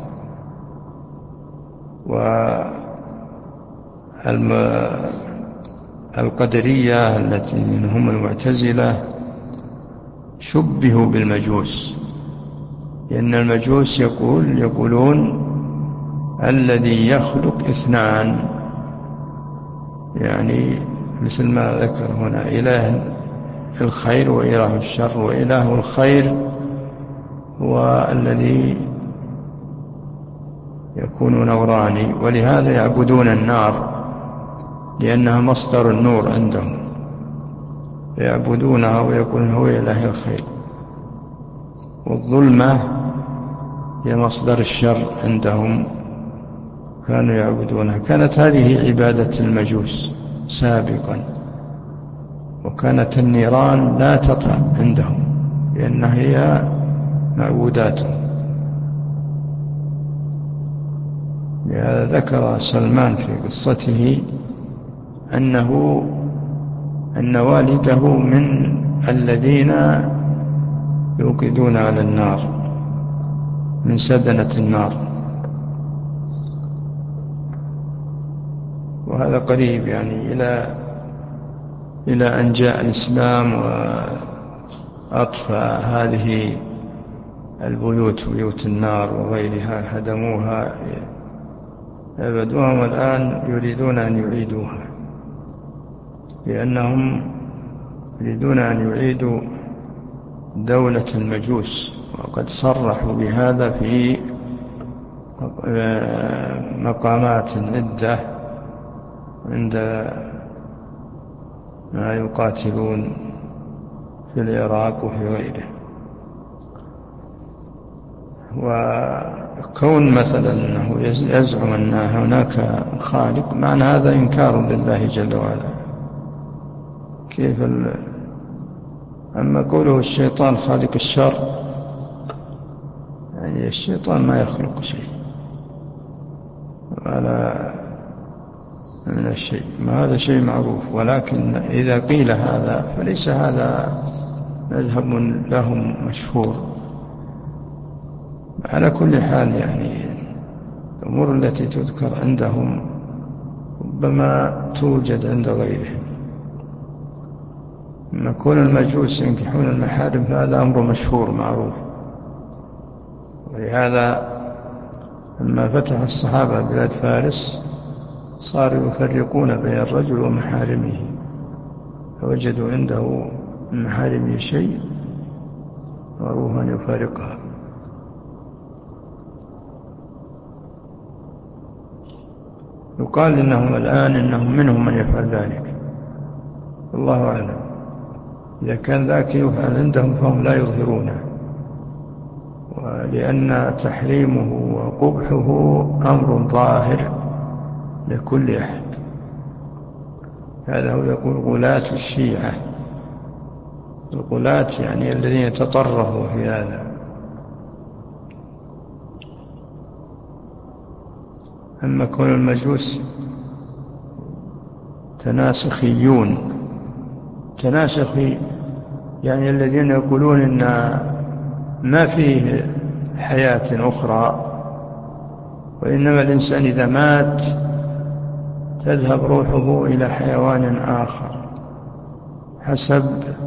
والقدرية التي هم المعتزلة شبهوا بالمجوس، لأن المجوس يقولون الذي يخلق اثنان، يعني مثل ما ذكر هنا: إله الخير وإله الشر، وإله الخير هو الذي يكون نوراني، ولهذا يعبدون النار لأنها مصدر النور عندهم، يعبدونها ويقولون هو إله الخير. والظلمة هي مصدر الشر عندهم، كانوا يعبدونها. كانت هذه عبادة المجوس سابقا، وكانت النيران لا تطلع عندهم لأنها هي معبوداتهم. لهذا ذكر سلمان في قصته أن والده من الذين يوقدون على النار، من سدنة النار. وهذا قريب يعني إلى أن جاء الإسلام وأطفأ هذه البيوت، بيوت النار وغيرها، هدموها عبدوها، والآن يريدون أن يعيدوها، لأنهم يريدون أن يعيدوا دولة المجوس، وقد صرحوا بهذا في مقامات عدة عند ما يقاتلون في العراق وفي غيره. وكون مثلا أنه يزعم أن هناك خالق، معنى هذا إنكار لله جل وعلا. كيف أما قوله الشيطان خالق الشر، يعني الشيطان ما يخلق شيء، من الشيء، ما هذا شيء معروف. ولكن إذا قيل هذا فليس هذا مذهب لهم مشهور. على كل حال يعني الأمور التي تذكر عندهم ربما توجد عند غيرهم. لما كون المجوس ينكحون المحارم فهذا أمر مشهور معروف. ولهذا لما فتح الصحابة بلاد فارس صاروا يفرقون بين الرجل ومحارمه، فوجدوا عنده من محارمه شيء معروف أن يفارقها. يقال إنهم الآن إنهم منهم من يفعل ذلك، والله أعلم. إذا كان ذاك يفعل عندهم فهم لا يظهرونه، ولأن تحريمه وقبحه أمر ظاهر لكل أحد. هذا هو يقول غلاة الشيعة. الغلاة يعني الذين تطرفوا في هذا. أما كون المجوس تناسخيون، تناسخي يعني الذين يقولون إن ما فيه حياة أخرى، وإنما الإنسان إذا مات تذهب روحه إلى حيوان آخر حسب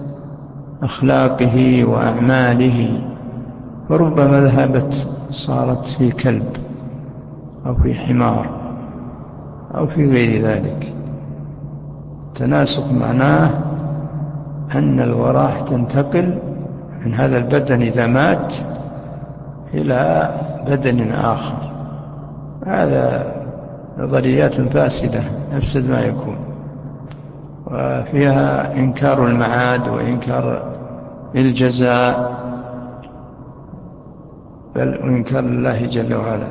أخلاقه وأعماله، فربما ذهبت صارت في كلب أو في حمار أو في غير ذلك. التناسخ معناه أن الأرواح تنتقل من هذا البدن إذا مات إلى بدن آخر. هذا نظريات فاسدة أفسد ما يكون، وفيها إنكار المعاد وإنكار الجزاء، بل وإنكار الله جل وعلا.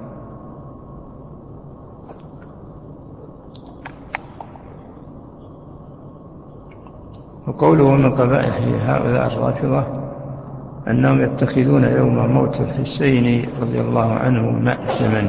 وقوله من قبائح هؤلاء الرافضة أنهم يتخذون يوم موت الحسين رضي الله عنه مأتما،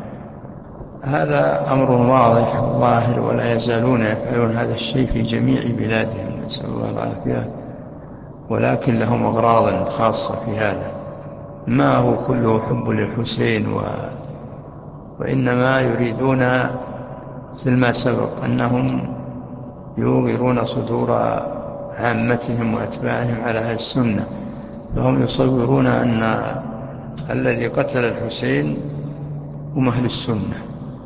هذا أمر واضح ظاهر، ولا يزالون يفعلون هذا الشيء في جميع بلادهم، نسأل الله العافية. ولكن لهم أغراض خاصة في هذا، ما هو كله حب للحسين وإنما يريدون مثل ما سبق أنهم يوغرون صدور عامتهم وأتباعهم على هذه السنة، فهم يصورون أن الذي قتل الحسين هم أهل السنة،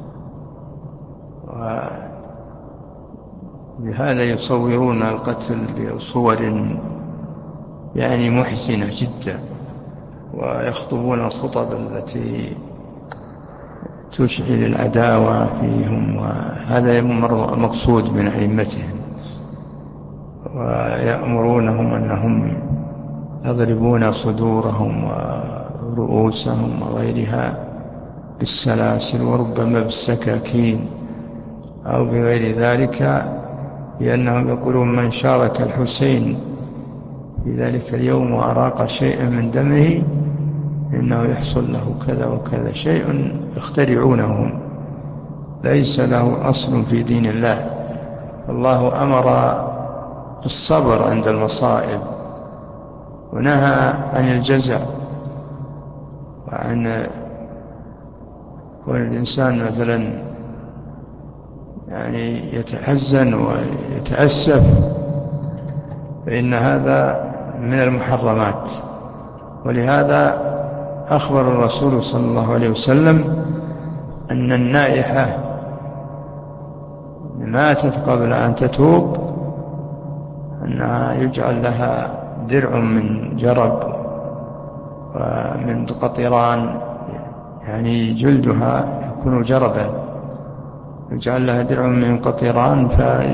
وبهذا يصورون القتل بصور يعني محزنة جدا، ويخطبون الخطب التي تشعل العداوة فيهم، وهذا مقصود من أئمتهم. ويأمرونهم أنهم يضربون صدورهم ورؤوسهم وغيرها بالسلاسل وربما بالسكاكين أو بغير ذلك، لأنهم يقولون من شارك الحسين في ذلك اليوم وأراق شيئا من دمه إنه يحصل له كذا وكذا، شيء يخترعونه ليس له أصل في دين الله. الله أمر بالصبر عند المصائب، ونهى عن الجزع، وعن كون الإنسان مثلا يعني يتحزن ويتأسف، فإن هذا من المحرمات. ولهذا أخبر الرسول صلى الله عليه وسلم أن النائحة ماتت قبل أن تتوب أنها يجعل لها درع من جرب ومن قطران، يعني جلدها يكون جربا، يجعل لها درع من قطران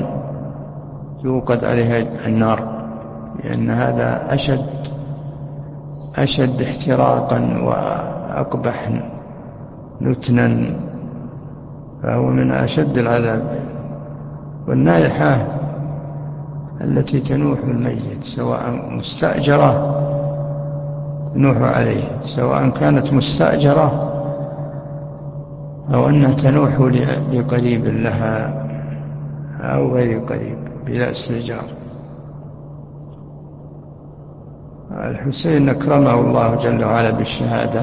فيوقد عليها النار، لأن هذا أشد احتراقا وأقبح نتنا، فهو من أشد العذاب. والنائحة التي تنوح الميت سواء مستأجرة تنوح عليه، سواء كانت مستأجرة أو أنها تنوح لقريب لها أو غير قريب بلا استئجار. الحسين أكرمه الله جل وعلا بالشهادة،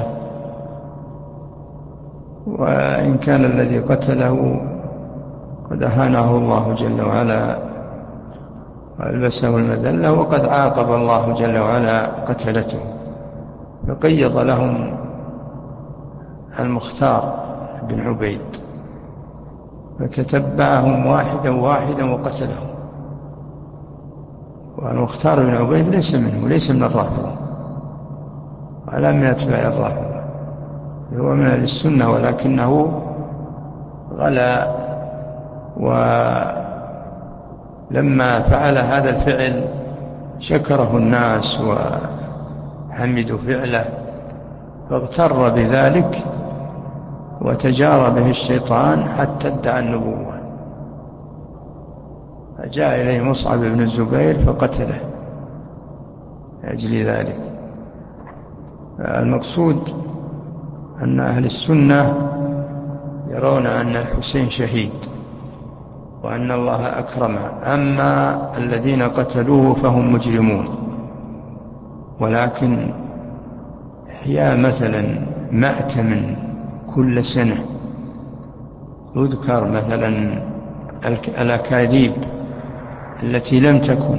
وإن كان الذي قتله قد أهانه الله جل وعلا وألبسه المذلة، وقد عاقب الله جل وعلا قتلته، فقيض لهم المختار بن عبيد فتتبعهم واحدا واحدا وقتلهم. والمختار بن عبيد ليس منه، ليس من الرافضة ولا من أتباع الرافضة، هو من أهل السنة، ولكنه غلا، ولما فعل هذا الفعل شكره الناس وحمدوا فعله، فاغتر بذلك وتجارى به الشيطان حتى ادعى النبوة، فجاء إليه مصعب بن الزبير فقتله لأجل ذلك. المقصود أن أهل السنة يرون أن الحسين شهيد وأن الله أكرمه، أما الذين قتلوه فهم مجرمون. ولكن إحياء مثلا مأتم كل سنة يذكر مثلا الأكاذيب التي لم تكن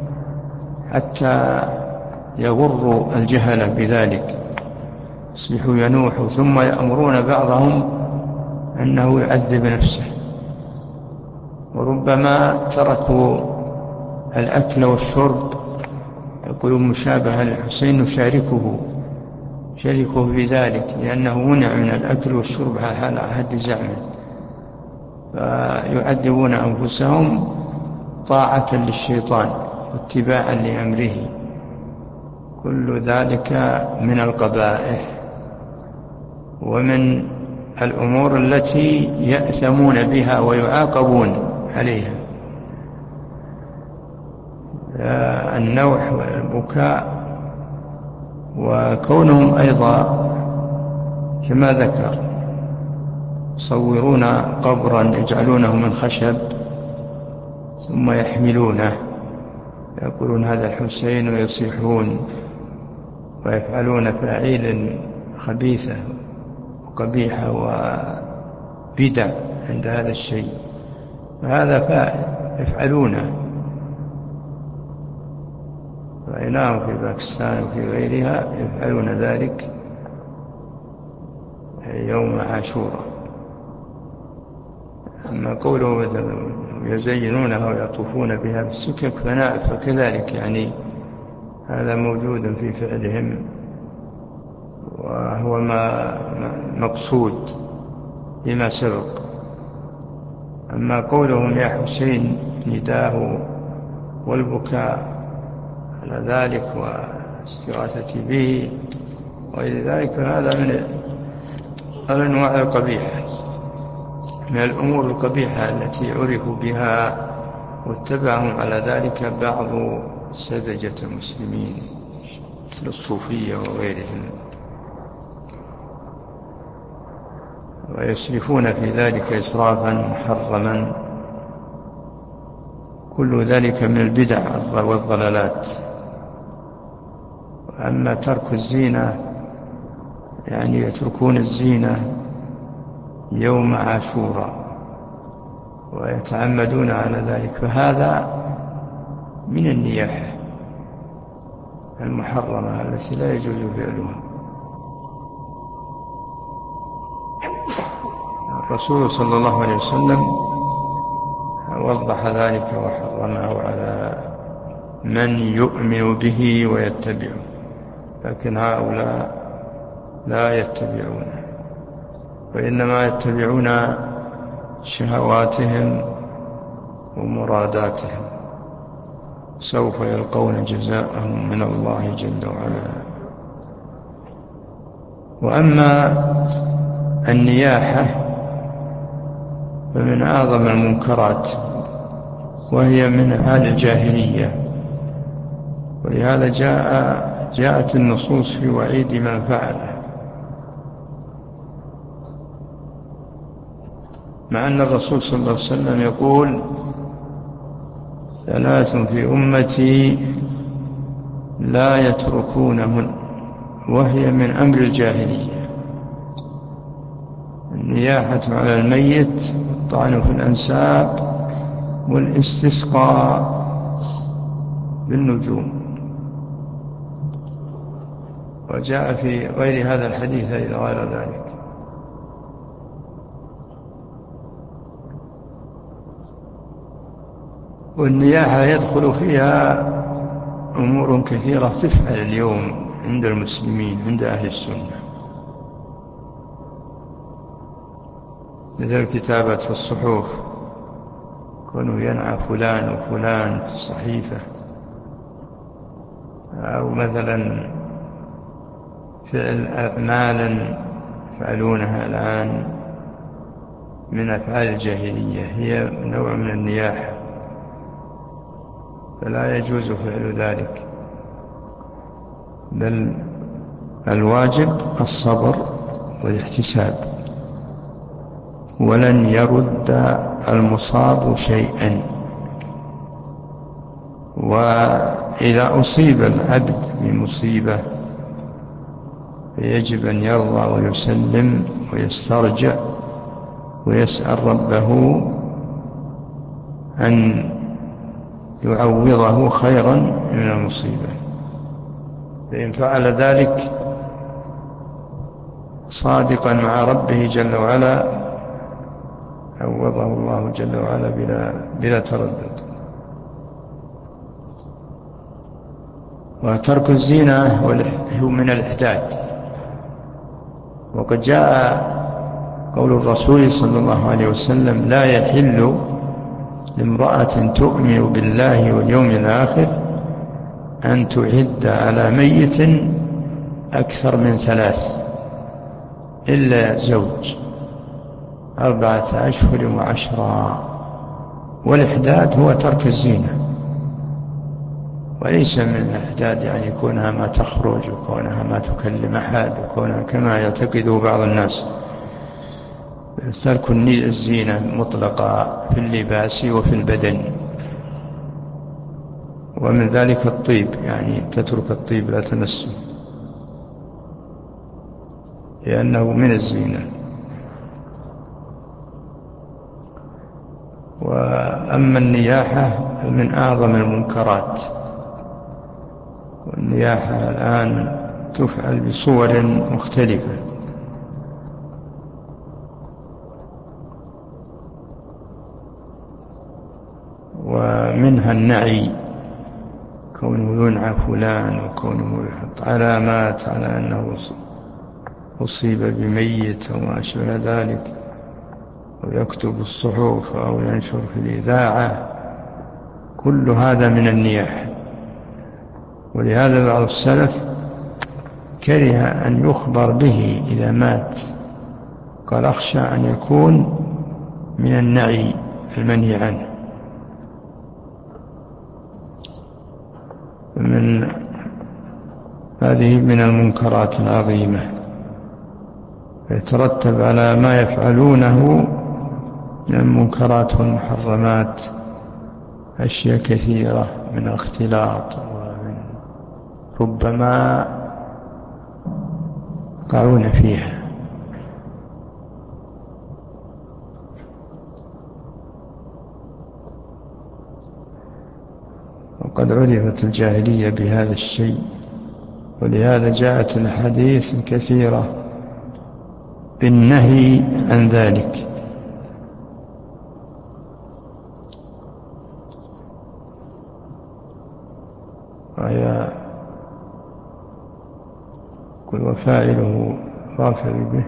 حتى يغر الجهل بذلك، يصبحوا ينوحوا ثم يأمرون بعضهم أنه يعذب نفسه، وربما تركوا الأكل والشرب، يقولون مشابهة للحسين نشاركه بذلك لأنه منع من الأكل والشرب على حد زعمه، فيعذبون أنفسهم طاعة للشيطان واتباعا لأمره. كل ذلك من القبائح ومن الأمور التي يأثمون بها ويعاقبون عليها، النوح والبكاء. وكونهم أيضا كما ذكر يصورون قبرا يجعلونه من خشب ثم يحملونه، يقولون هذا الحسين، ويصيحون ويفعلون فاعيل خبيثة وقبيحة وبدع عند هذا الشيء، فهذا فاعل يفعلونه، رأيناه في باكستان وفي غيرها يفعلون ذلك يوم عاشوراء. أما قوله مثلا يزينونها ويطوفون بها بالسكك فكذلك يعني هذا موجود في فعلهم وهو ما مقصود لما سبق. أما قولهم يا حسين نداه والبكاء على ذلك واستغاثة به وغير ذلك، فهذا من الأنواع القبيحة، من الأمور القبيحة التي عرفوا بها واتبعهم على ذلك بعض سذجة المسلمين مثل الصوفية وغيرهم، ويسرفون في ذلك إسرافا محرما. كل ذلك من البدع والضلالات. أما ترك الزينة يعني يتركون الزينة يوم عاشوراء ويتعمدون على ذلك، فهذا من النياحة المحرمة التي لا يجوز فعلها. الرسول صلى الله عليه وسلم وضح ذلك وحرمه على من يؤمن به ويتبعه، لكن هؤلاء لا يتبعونه، وإنما يتبعون شهواتهم ومراداتهم، سوف يلقون جزاءهم من الله جل وعلا. وأما النياحة فمن أعظم المنكرات، وهي من أفعال الجاهلية، ولهذا جاءت النصوص في وعيد من فعله. مع أن الرسول صلى الله عليه وسلم يقول: 3 في أمتي لا يتركونهن، وهي من أمر الجاهلية: النياحة على الميت، الطعن في الأنساب، والاستسقاء بالنجوم. وجاء في غير هذا الحديث إلى غير ذلك. والنياحة يدخل فيها أمور كثيرة تفعل اليوم عند المسلمين، عند أهل السنة، مثل الكتابة في الصحف، كونه ينعى فلان وفلان في الصحيفة، أو مثلا فعل أعمالا يفعلونها الآن من أفعال الجاهلية، هي نوع من النياحة، فلا يجوز فعل ذلك، بل الواجب الصبر والاحتساب، ولن يرد المصاب شيئا. وإذا أصيب العبد بمصيبة فيجب أن يرضى ويسلم ويسترجع ويسأل ربه أن يعوضه خيرا من المصيبة. فإن فعل ذلك صادقا مع ربه جل وعلا عوضه الله جل وعلا بلا تردد. وترك الزينة هو من الإحداث. وقد جاء قول الرسول صلى الله عليه وسلم: لا يحل لامرأة تؤمن بالله واليوم الآخر أن تعد على ميت أكثر من 3 إلا زوج 4 أشهر و10. والإحداد هو ترك الزينة، وليس من الإحداد يعني كونها ما تخرج وكونها ما تكلم أحد وكونها كما يعتقده بعض الناس، ترك الزينة مطلقة في اللباس وفي البدن. ومن ذلك الطيب، يعني تترك الطيب لا تمسه لأنه من الزينة. وأما النياحة فمن أعظم المنكرات، والنياحة الآن تفعل بصور مختلفة، ومنها النعي، كونه ينعى فلان وكونه يحط علامات على أنه أصيب بميت وما أشبه ذلك، ويكتب الصحف أو ينشر في الإذاعة، كل هذا من النياحة. ولهذا بعض السلف كره أن يخبر به إذا مات، قال: أخشى أن يكون من النعي المنهي عنه. هذه من المنكرات العظيمة، يترتب على ما يفعلونه من المنكرات والمحرمات أشياء كثيرة من اختلاط، ومن ربما يقعون فيها. وقد عرفت الجاهلية بهذا الشيء، ولهذا جاءت الأحاديث كثيرة بالنهي عن ذلك. وهي كل وفاعله غافل به،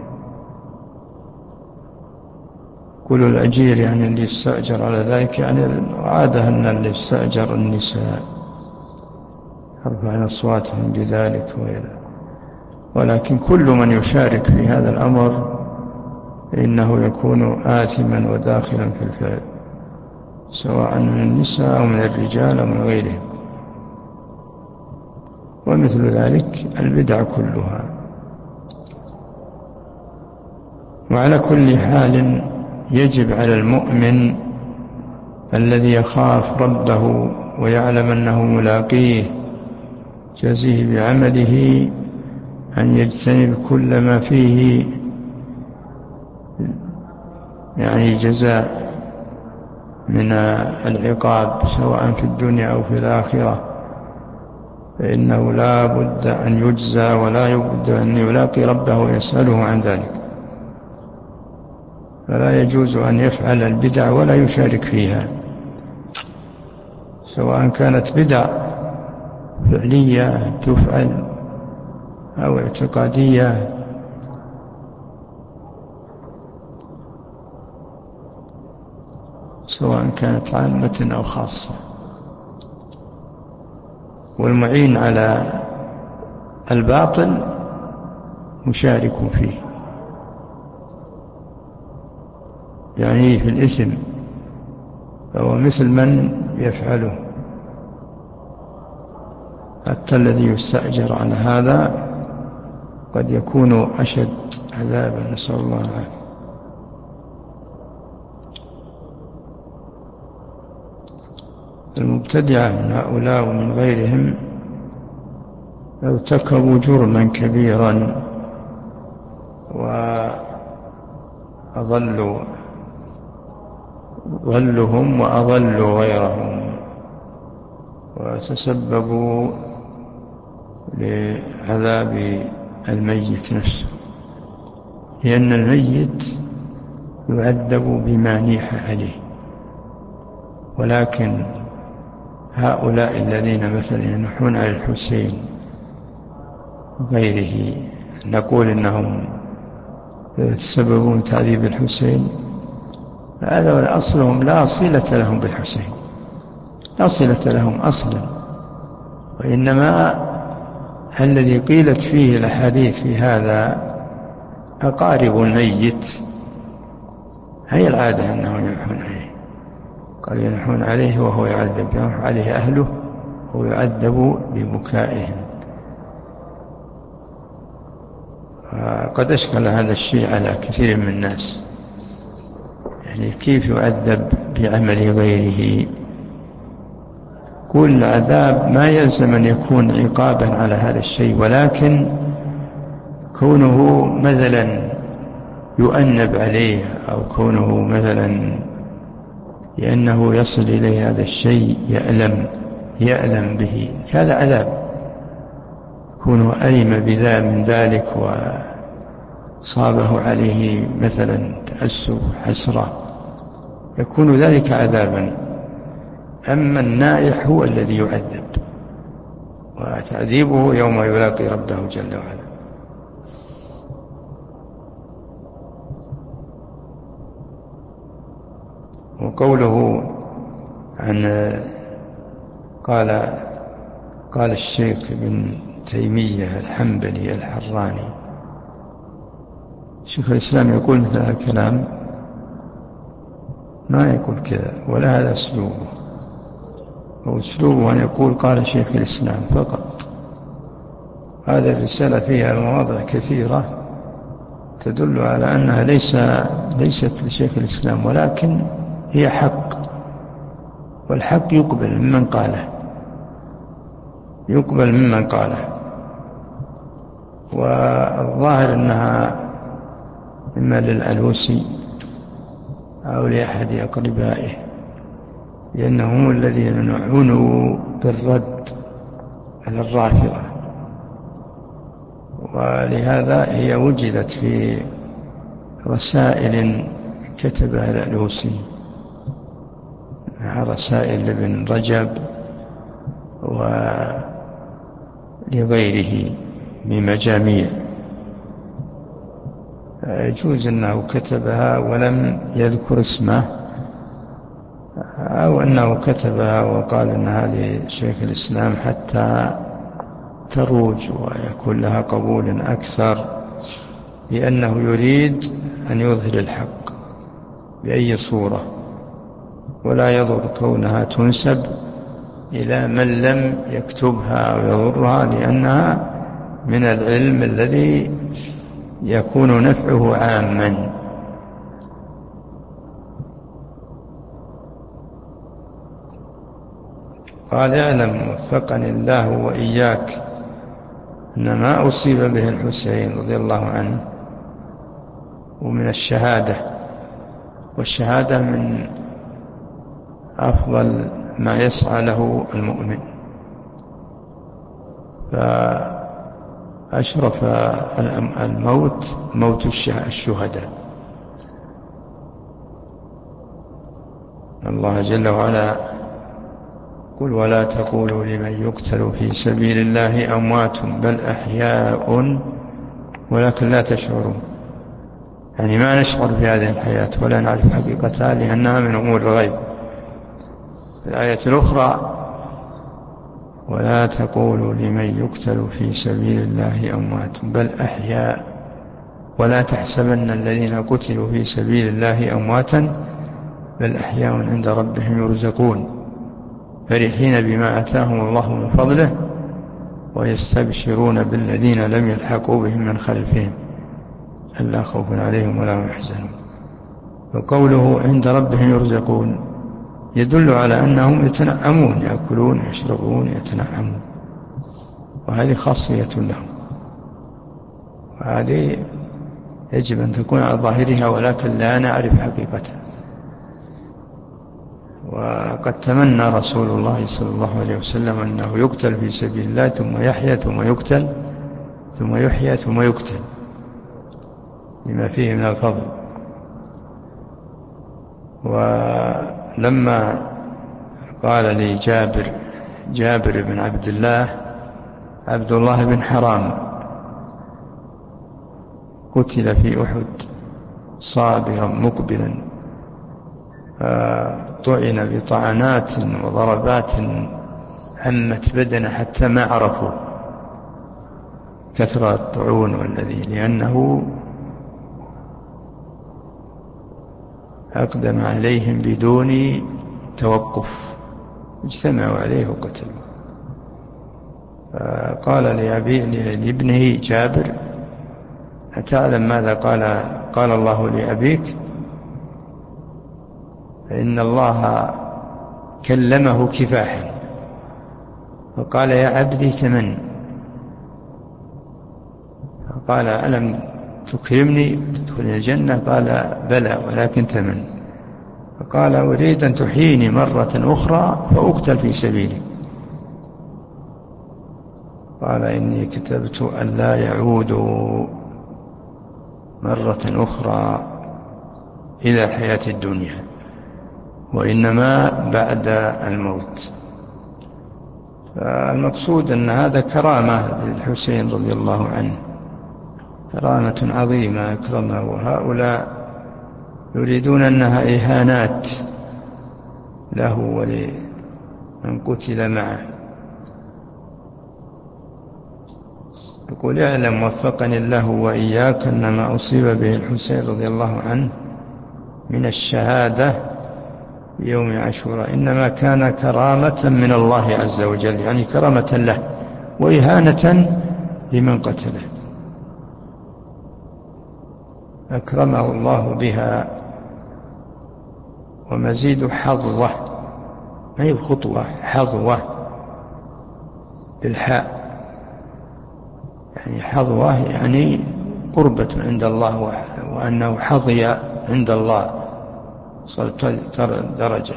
كل الأجير يعني اللي يستأجر على ذلك، يعني عادة أن اللي يستأجر النساء يرفعن أصواتهم بذلك ولكن كل من يشارك في هذا الأمر إنه يكون آثما وداخلا في الفعل، سواء من النساء أو من الرجال أو من غيرهم. ومثل ذلك البدع كلها. وعلى كل حال يجب على المؤمن الذي يخاف ربه ويعلم أنه ملاقيه جازيه بعمله أن يجتنب كل ما فيه يعني جزاء من العقاب سواء في الدنيا أو في الآخرة، فإنه لا بد أن يجزى ولا بد أن يلاقي ربه ويسأله عن ذلك. فلا يجوز أن يفعل البدع ولا يشارك فيها، سواء كانت بدع فعلية تفعل أو اعتقادية. سواء كانت عامة أو خاصة. والمعين على الباطل مشارك فيه، يعني في الإثم، فهو مثل من يفعله. حتى الذي يستأجر على هذا قد يكون أشد عذابا، نسأل الله العافية. المبتدعة من هؤلاء ومن غيرهم ارتكبوا جرما كبيرا ضلهم وأضلوا غيرهم، وتسببوا لعذاب الميت نفسه، لأن الميت يعذب بما نيح عليه. ولكن هؤلاء الذين مثلا ينحون على الحسين وغيره نقول إنهم يتسببون تعذيب الحسين، هذا أصلهم لا صلة لهم بالحسين، لا صلة لهم أصلا، وإنما الذي قيلت فيه الأحاديث في هذا أقارب الميت، هي العادة أنهم ينحون عليه، قالوا ينحون عليه وهو يعذب، ينح عليه أهله ويعذب ببكائهم. قد أشكل هذا الشيء على كثير من الناس، يعني كيف يعذب بعمل غيره؟ كل عذاب ما يلزم أن يكون عقابا على هذا الشيء، ولكن كونه مثلا يؤنب عليه أو كونه مثلا لأنه يصل إليه هذا الشيء يألم به، هذا عذاب. كونه ألم بذا من ذلك وصابه عليه مثلا تأسف حسرة، يكون ذلك عذابا. أما النائح هو الذي يعذب، وتعذيبه يوم يلاقي ربه جل وعلا. وقوله عن قال الشيخ ابن تيمية الحنبلي الحراني، شيخ الإسلام يقول مثل هذا الكلام؟ ما يقول كذا، ولا هذا أسلوبه. وأسلوبه أن يقول قال شيخ الإسلام فقط. هذه الرسالة فيها مواضع كثيرة تدل على أنها ليست لشيخ الإسلام، ولكن هي حق، والحق يقبل ممن قاله، والظاهر أنها إما للألوسي أو لأحد أقربائه، لأنهم الذين عنوا بالرد على الرافضة، ولهذا هي وجدت في رسائل كتبها الألوسي مع رسائل لابن رجب ولغيره بمجاميع. يجوز أنه كتبها ولم يذكر اسمه، أو أنه كتبها وقال أنها لشيخ الإسلام حتى تروج ويكون لها قبول أكثر، لأنه يريد أن يظهر الحق بأي صورة، ولا يضر كونها تنسب إلى من لم يكتبها أو يضرها، لأنها من العلم الذي يكون نفعه عاما. قال اعلم وفقني الله وإياك أن ما أصيب به الحسين رضي الله عنه ومن الشهادة، والشهادة من أفضل ما يسعى له المؤمن، فأشرف الموت موت الشهداء. الله جل وعلا قل ولا تقولوا لمن يقتل في سبيل الله أموات بل أحياء ولكن لا تشعرون، يعني ما نشعر بهذه الحياة ولا نعرف حقيقتها لأنها من أمور الغيب. في الآية الأخرى ولا تقولوا لمن يقتل في سبيل الله أموات بل أحياء ولا تحسبن الذين قتلوا في سبيل الله أمواتا بل أحياء عند ربهم يرزقون فرحين بما آتاهم الله من فضله ويستبشرون بالذين لم يلحقوا بهم من خلفهم ألا خوف عليهم ولا هم يحزنون. وقوله عند ربهم يرزقون يدل على أنهم يتنعمون، يأكلون يشربون يتنعمون، وهذه خاصية لهم، وهذه يجب أن تكون على ظاهرها ولكن لا نعرف حقيقتها. وقد تمنى رسول الله صلى الله عليه وسلم أنه يقتل في سبيل الله ثم يحيى ثم يقتل ثم يحيى ثم يقتل لما فيه من الفضل. ولما قال لي جابر بن عبد الله بن حرام قتل في أحد صابرا مقبلا طعن بطعنات وضربات همت بدنه حتى ما عرفوا كثرة الطعون والذي لأنه أقدم عليهم بدون توقف اجتمعوا عليه وقتلوا. فقال لابنه جابر أتعلم ماذا قال الله لأبيك؟ فإن الله كلمه كفاحا فقال يا عبدي تمن، فقال ألم تكرمني تدخل الجنة؟ قال بلى ولكن تمن، فقال أريد أن تحييني مرة أخرى فأقتل في سبيلي، قال إني كتبت أن لا يعودوا مرة أخرى إلى حياة الدنيا وإنما بعد الموت. فالمقصود أن هذا كرامة للحسين رضي الله عنه، كرامة عظيمة أكرمه، وهؤلاء يريدون أنها إهانات له ولمن قتل معه. يقول اعلم وفقني الله وإياك أن ما أصيب به الحسين رضي الله عنه من الشهادة يوم عاشوراء إنما كان كرامة من الله عز وجل، يعني كرامة له وإهانة لمن قتله، أكرمه الله بها. ومزيد حظوة، ما هي خطوة، حظوة بالحاء، يعني حظوة يعني قربة عند الله وأنه حظي عند الله، صلت درجة.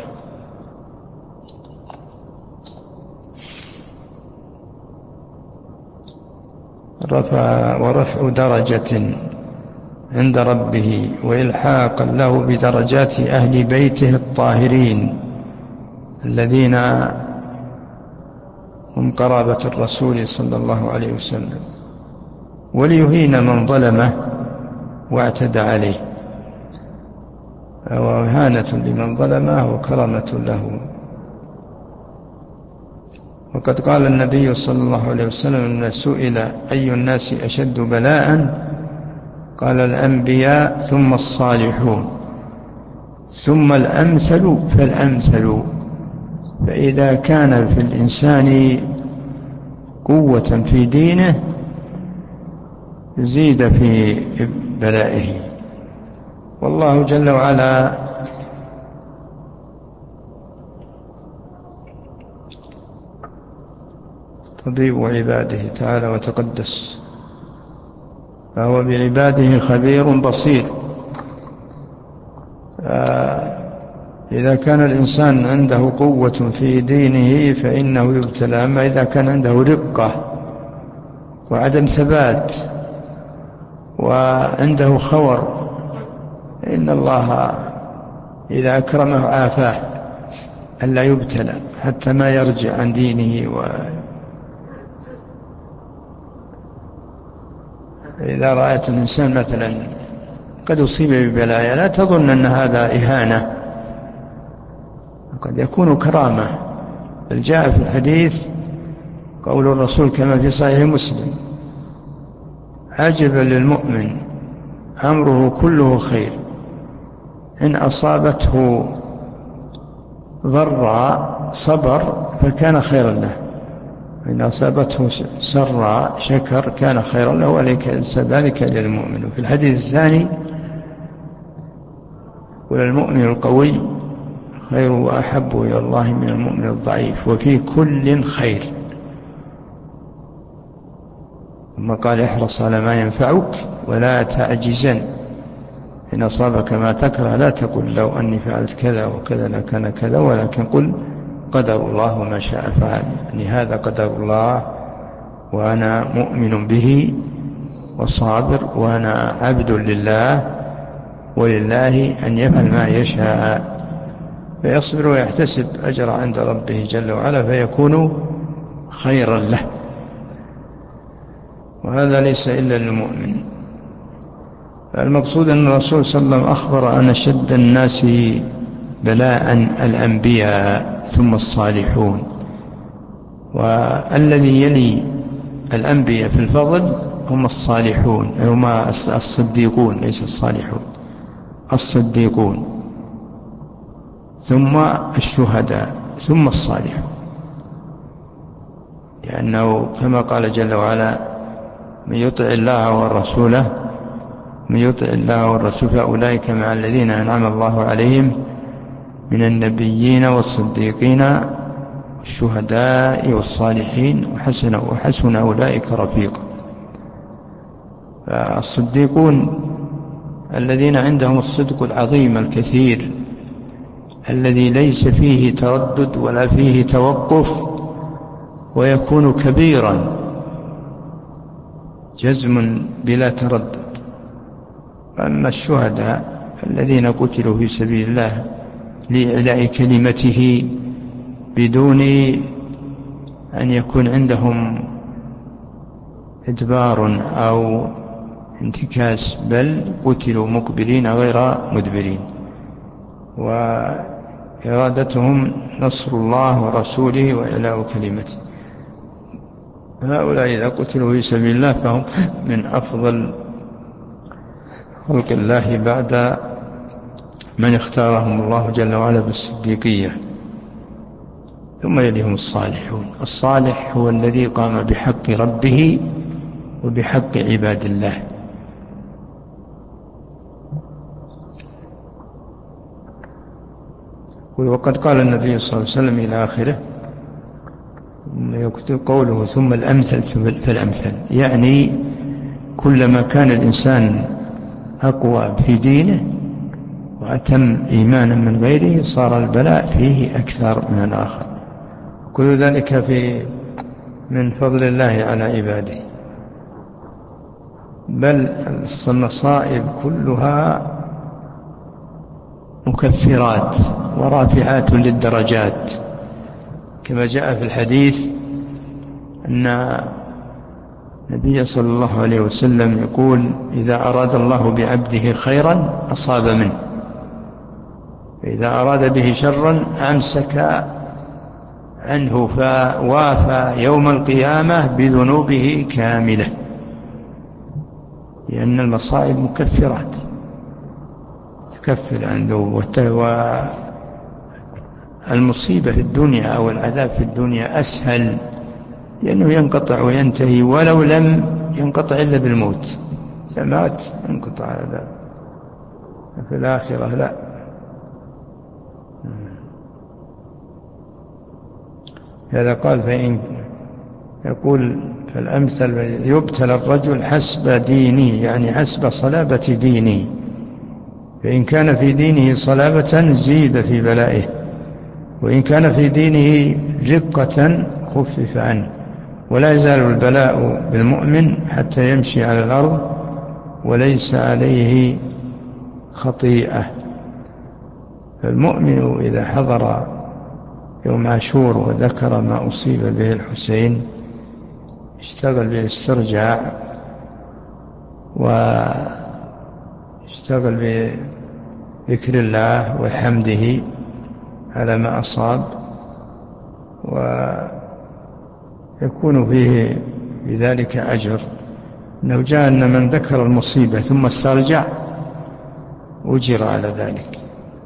ورفع درجة عند ربه وإلحاقا له بدرجات أهل بيته الطاهرين الذين هم قرابة الرسول صلى الله عليه وسلم، وليهين من ظلمه واعتدى عليه، وإهانة لمن ظلمه وكرامة له. وقد قال النبي صلى الله عليه وسلم أن سئل أي الناس أشد بلاء؟ قال الأنبياء ثم الصالحون ثم الأمثل فالأمثل، فإذا كان في الإنسان قوة في دينه زيد في بلائه. والله جل وعلا طبيب عباده تعالى وتقدس، فهو بعباده خبير بصير. إذا كان الإنسان عنده قوة في دينه فإنه يبتلى، أما إذا كان عنده رقة وعدم ثبات وعنده خور إن الله إذا أكرمه عافاه ألا يبتلى حتى ما يرجع عن دينه. إذا رأيت الإنسان مثلا قد أصيب ببلايا لا تظن أن هذا إهانة، قد يكون كرامة. بل جاء في الحديث قول الرسول كما في صحيح مسلم: عجبا للمؤمن أمره كله خير، إن أصابته ضراء صبر فكان خيرا له، إن أصابته سراء شكر كان خيرا له، وليس ذلك للمؤمن. وفي الحديث الثاني: وللمؤمن القوي خير وأحب إلى الله من المؤمن الضعيف، وفي كل خير. ثم قال: احرص على ما ينفعك ولا تعجزن، إن أصابك ما تكره لا تقل لو أني فعلت كذا وكذا لكان كذا، ولكن قل قدر الله وما شاء فعل، يعني هذا قدر الله وأنا مؤمن به وصابر، وأنا عبد لله ولله أن يفعل ما يشاء، فيصبر ويحتسب أجر عند ربه جل وعلا فيكون خيرا له. وهذا ليس إلا للمؤمن. المقصود أن الرسول صلى الله عليه وسلم أخبر أن أشد الناس بلاء الأنبياء ثم الصالحون، والذي يلي الأنبياء في الفضل هم الصالحون، هم الصديقون، ليس الصالحون، الصديقون، ثم الشهداء، ثم الصالحون. لأنه كما قال جل وعلا: من يطع الله ورسوله فأولئك مع الذين أنعم الله عليهم من النبيين والصديقين والشهداء والصالحين وحسن أولئك رفيقا. فالصديقون الذين عندهم الصدق العظيم الكثير الذي ليس فيه تردد ولا فيه توقف، ويكون كبيرا جزم بلا تردد. أما الشهداء الذين قتلوا في سبيل الله لإعلاء كلمته بدون أن يكون عندهم إدبار أو انتكاس، بل قتلوا مقبلين غير مدبرين، وإرادتهم نصر الله ورسوله وإعلاء كلمته. هؤلاء إذا قتلوا في سبيل الله فهم من أفضل خلق الله بعد من اختارهم الله جل وعلا بالصديقية. ثم يليهم الصالحون. الصالح هو الذي قام بحق ربه وبحق عباد الله. وقد قال النبي صلى الله عليه وسلم إلى آخره يكتب قوله: ثم الأمثل فالأمثل، يعني كلما كان الإنسان أقوى في دينه وأتم إيمانا من غيره صار البلاء فيه أكثر من الآخر. كل ذلك من فضل الله على عباده. بل المصائب كلها مكفرات ورافعات للدرجات، كما جاء في الحديث أن النبي صلى الله عليه وسلم يقول: إذا أراد الله بعبده خيرا أصاب منه، فإذا أراد به شرا أمسك عنه، فوافى يوم القيامة بذنوبه كاملة، لأن المصائب مكفرات تكفر عنه. والمصيبة في الدنيا أو العذاب في الدنيا أسهل، لأنه ينقطع وينتهي، ولو لم ينقطع إلا بالموت، فمات ينقطع العذاب. في الآخرة لا. هذا قال: يقول فالأمثل يبتلى الرجل حسب دينه، يعني حسب صلابة دينه، فإن كان في دينه صلابة زيد في بلائه، وإن كان في دينه رقة خفف عنه. ولا يزال البلاء بالمؤمن حتى يمشي على الأرض وليس عليه خطيئة. فالمؤمن إذا حضر يوم عاشور وذكر ما أصيب به الحسين اشتغل بالاسترجاع واشتغل بذكر الله وحمده على ما أصاب، ويكون فيه بذلك أجر. إنه جاء أن من ذكر المصيبة ثم استرجع أجر على ذلك،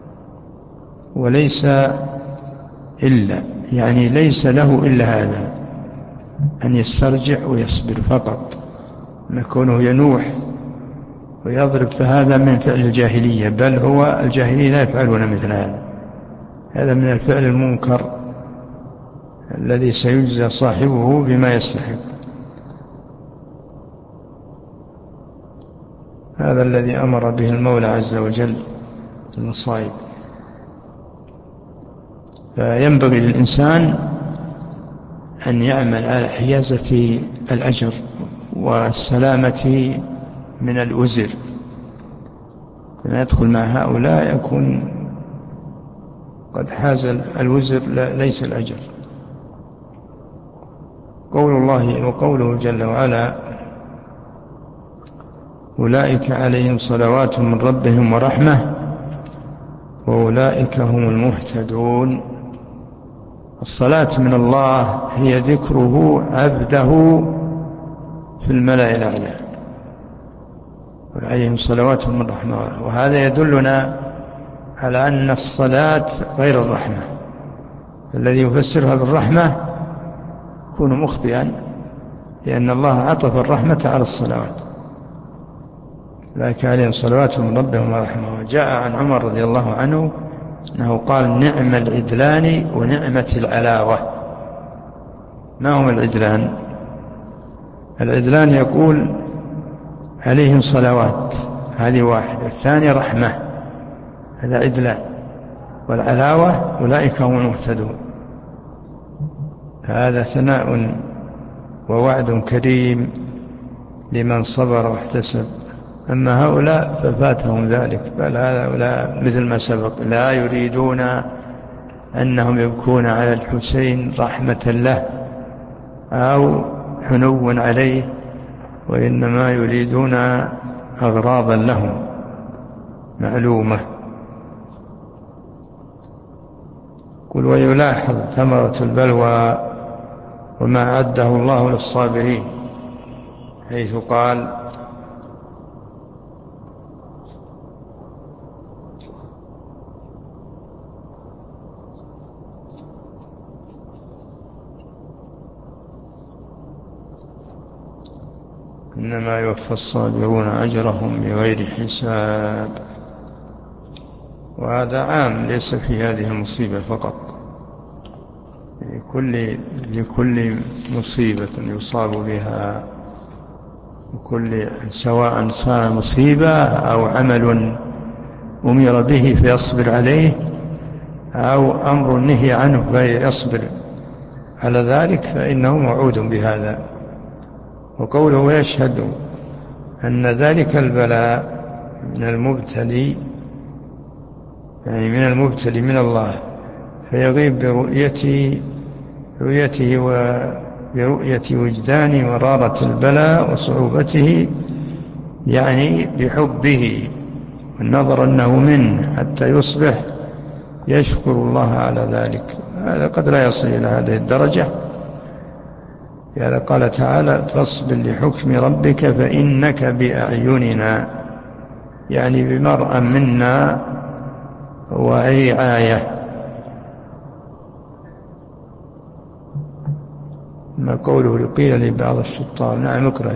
وليس إلا يعني ليس له إلا هذا، أن يسترجع ويصبر فقط. كونه ينوح ويضرب فهذا من فعل الجاهلية، بل هو الجاهلية لا يفعلون مثل هذا. هذا من الفعل المنكر الذي سيجزى صاحبه بما يستحق. هذا الذي أمر به المولى عز وجل المصائب. فينبغي للإنسان أن يعمل على حيازة الأجر والسلامة من الوزر. لما يدخل مع هؤلاء يكون قد حاز الوزر ليس الأجر. قول الله وقوله جل وعلا أولئك عليهم صلوات من ربهم ورحمة وأولئك هم المهتدون. الصلاة من الله هي ذكره عبده في الملأ الأعلى، وعليهم صلوات من رحمة، وهذا يدلنا على أن الصلاة غير الرحمة. الذي يفسرها بالرحمة يكون مخطئا، لأن الله عطف الرحمة على الصلوات. أولئك عليهم صلوات من ربهم ورحمة. وجاء عن عمر رضي الله عنه أنه قال نعم العدلان ونعمة العلاوة. ما هم العدلان؟ العدلان يقول عليهم صلوات، هذه واحدة، الثاني رحمة، هذا عدلان، والعلاوة أولئك هم المهتدون. هذا ثناء ووعد كريم لمن صبر واحتسب. أما هؤلاء ففاتهم ذلك، بل هؤلاء مثل ما سبق لا يريدون أنهم يبكون على الحسين رحمة له أو حنوا عليه، وإنما يريدون أغراضا لهم معلومة. قل ويلاحظ ثمرة البلوى وما أعده الله للصابرين، حيث قال إنما يوفى الصابرون أجرهم بغير حساب. وهذا عام ليس في هذه المصيبة فقط، لكل مصيبة يصاب بها، سواء صار مصيبة أو عمل أمر به فيصبر عليه، أو أمر نهي عنه فيصبر على ذلك، فإنه موعود بهذا. وقوله يشهد أن ذلك البلاء من المبتلي، يعني من المبتلي من الله، فيغيب برؤيته وبرؤية وجدان مرارة البلاء وصعوبته، يعني بحبه والنظر أنه منه، حتى يصبح يشكر الله على ذلك. هذا قد لا يصل إلى هذه الدرجة. لهذا قال تعالى فاصبر لحكم ربك فإنك بأعيننا، يعني بمرأى منا ورعاية. ما قوله قيل لبعض الشطار. نعم اقرأ.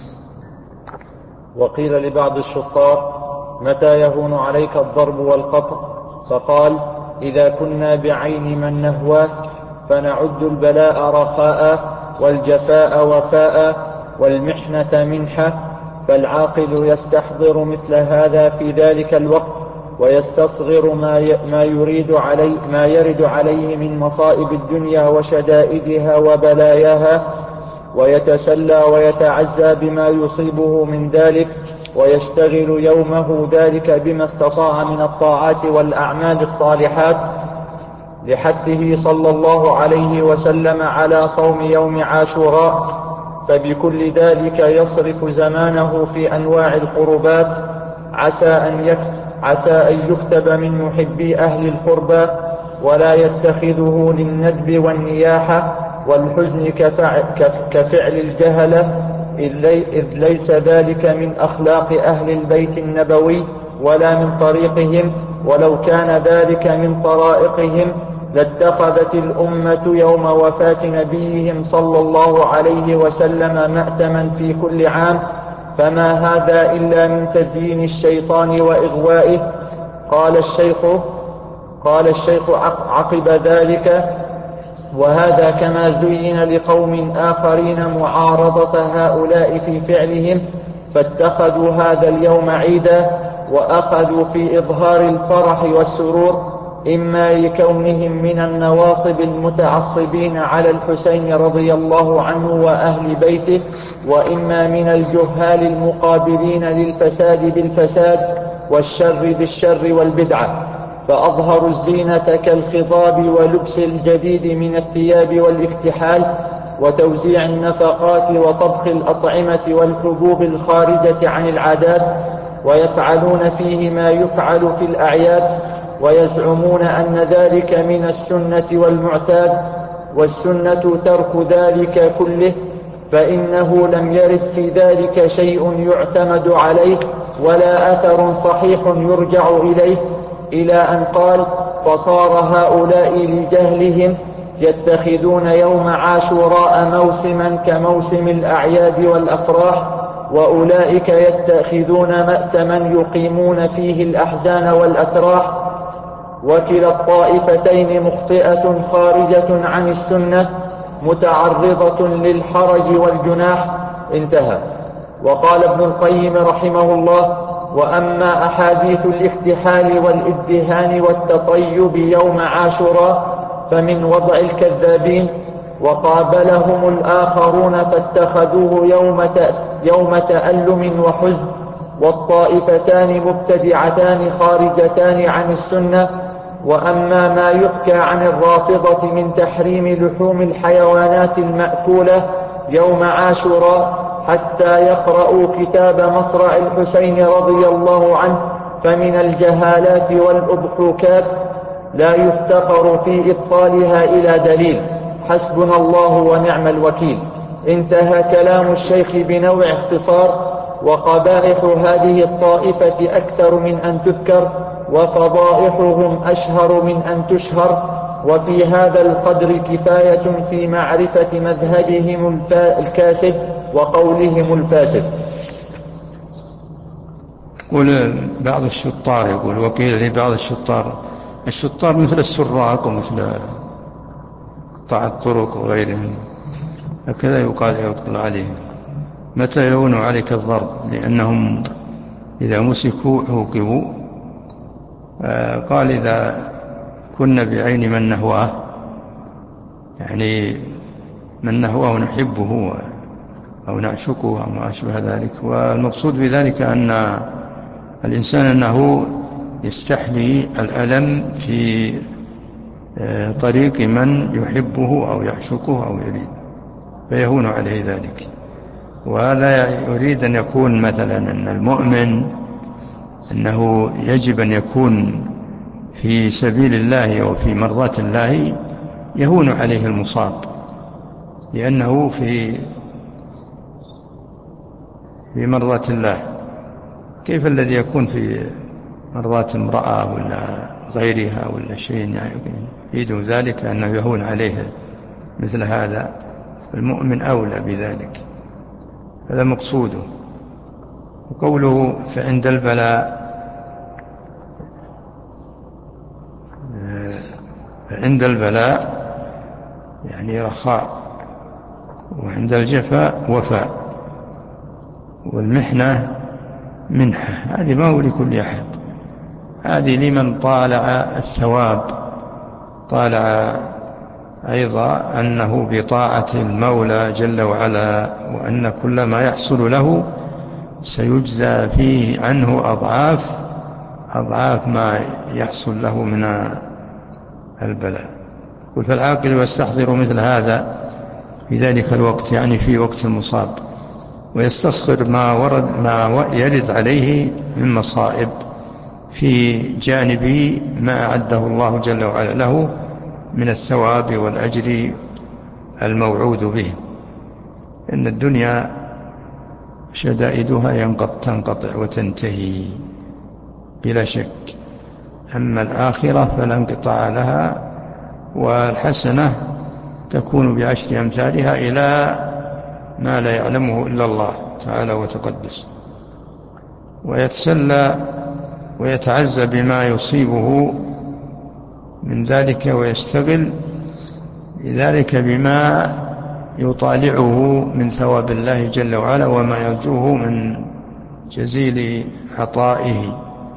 وقيل لبعض الشطار متى يهون عليك الضرب والقطع؟ فقال إذا كنا بعين من نهواه فنعد البلاء رخاء والجفاء وفاء والمحنة منحة، فالعاقل يستحضر مثل هذا في ذلك الوقت، ويستصغر ما يرد عليه من مصائب الدنيا وشدائدها وبلاياها، ويتسلى ويتعزى بما يصيبه من ذلك، ويشتغل يومه ذلك بما استطاع من الطاعات والأعمال الصالحات، لحثه صلى الله عليه وسلم على صوم يوم عاشوراء. فبكل ذلك يصرف زمانه في أنواع القربات، عسى أن يكتب من محبي أهل القربى، ولا يتخذه للندب والنياحة والحزن كفعل الجهلة، إذ ليس ذلك من أخلاق أهل البيت النبوي ولا من طريقهم، ولو كان ذلك من طرائقهم لاتخذت الأمة يوم وفاة نبيهم صلى الله عليه وسلم مأتما في كل عام، فما هذا إلا من تزيين الشيطان وإغوائه. قال الشيخ عقب ذلك: وهذا كما زين لقوم آخرين معارضة هؤلاء في فعلهم، فاتخذوا هذا اليوم عيدا، وأخذوا في إظهار الفرح والسرور، إما لكونهم من النواصب المتعصبين على الحسين رضي الله عنه وأهل بيته، وإما من الجهال المقابلين للفساد بالفساد والشر بالشر والبدعة، فأظهروا الزينة كالخضاب ولبس الجديد من الثياب والاكتحال وتوزيع النفقات وطبخ الأطعمة والحبوب الخارجة عن العادات، ويفعلون فيه ما يفعل في الأعياد، ويزعمون أن ذلك من السنة والمعتاد، والسنة ترك ذلك كله، فإنه لم يرد في ذلك شيء يعتمد عليه ولا أثر صحيح يرجع إليه، إلى أن قال: فصار هؤلاء لجهلهم يتخذون يوم عاشوراء موسما كموسم الأعياد والأفراح، وأولئك يتخذون مأتما يقيمون فيه الأحزان والأتراح، وكلا الطائفتين مخطئة خارجة عن السنة متعرضة للحرج والجناح. انتهى. وقال ابن القيم رحمه الله: وأما أحاديث الاكتحال والإدهان والتطيب يوم عاشوراء فمن وضع الكذابين، وقابلهم الآخرون فاتخذوه يوم تألم وحزن، والطائفتان مبتدعتان خارجتان عن السنة. وأما ما يحكى عن الرافضة من تحريم لحوم الحيوانات المأكولة يوم عاشوراء حتى يقرأوا كتاب مصرع الحسين رضي الله عنه، فمن الجهالات والأضحوكات لا يفتقر في إبطالها إلى دليل، حسبنا الله ونعم الوكيل. انتهى كلام الشيخ بنوع اختصار. وقبائح هذه الطائفة أكثر من أن تذكر، وفضائحهم أشهر من أن تشهر، وفي هذا القدر كفاية في معرفة مذهبهم الكاسد وقولهم الفاسد. يقول بعض الشطار، يقول وقيل لبعض الشطار مثل السراق ومثل قطاع الطرق وغيرهم، هكذا يقال عليهم: متى يهون عليك الضرب؟ لأنهم إذا مسكوا عوقبوا. قال: إذا كنا بعين من نهواه، يعني من نهواه نحبه أو نعشقه أو ما أشبه ذلك. والمقصود بذلك أن الإنسان أنه يستحلي الألم في طريق من يحبه أو يعشقه أو يريد، فيهون عليه ذلك. وهذا يريد أن يكون مثلا أن المؤمن أنه يجب أن يكون في سبيل الله وفي مرضاة الله يهون عليه المصاب، لأنه في مرضاة الله. كيف الذي يكون في مرضاة امرأة ولا غيرها ولا شيء يريد ذلك أنه يهون عليه مثل هذا؟ المؤمن أولى بذلك، هذا مقصوده. وقوله فعند البلاء يعني رخاء، وعند الجفاء وفاء، والمحنة منحة. هذه ما هو لكل أحد، هذه لمن طالع الثواب، طالع أيضا أنه بطاعة المولى جل وعلا، وأن كل ما يحصل له سيجزى فيه عنه أضعاف ما يحصل له من البلاء. فالعاقل يستحضر مثل هذا في ذلك الوقت، يعني في وقت المصاب، ويستصغر ما يرد عليه من مصائب في جانب ما أعده الله جل وعلا له من الثواب والأجر الموعود به. إن الدنيا شدائدها تنقطع وتنتهي بلا شك، أما الآخرة فلا انقطاع لها، والحسنة تكون بعشر أمثالها إلى ما لا يعلمه إلا الله تعالى وتقدس، ويتسلى ويتعزى بما يصيبه من ذلك، ويستغل لذلك بما يطالعه من ثواب الله جل وعلا وما يرجوه من جزيل عطائه.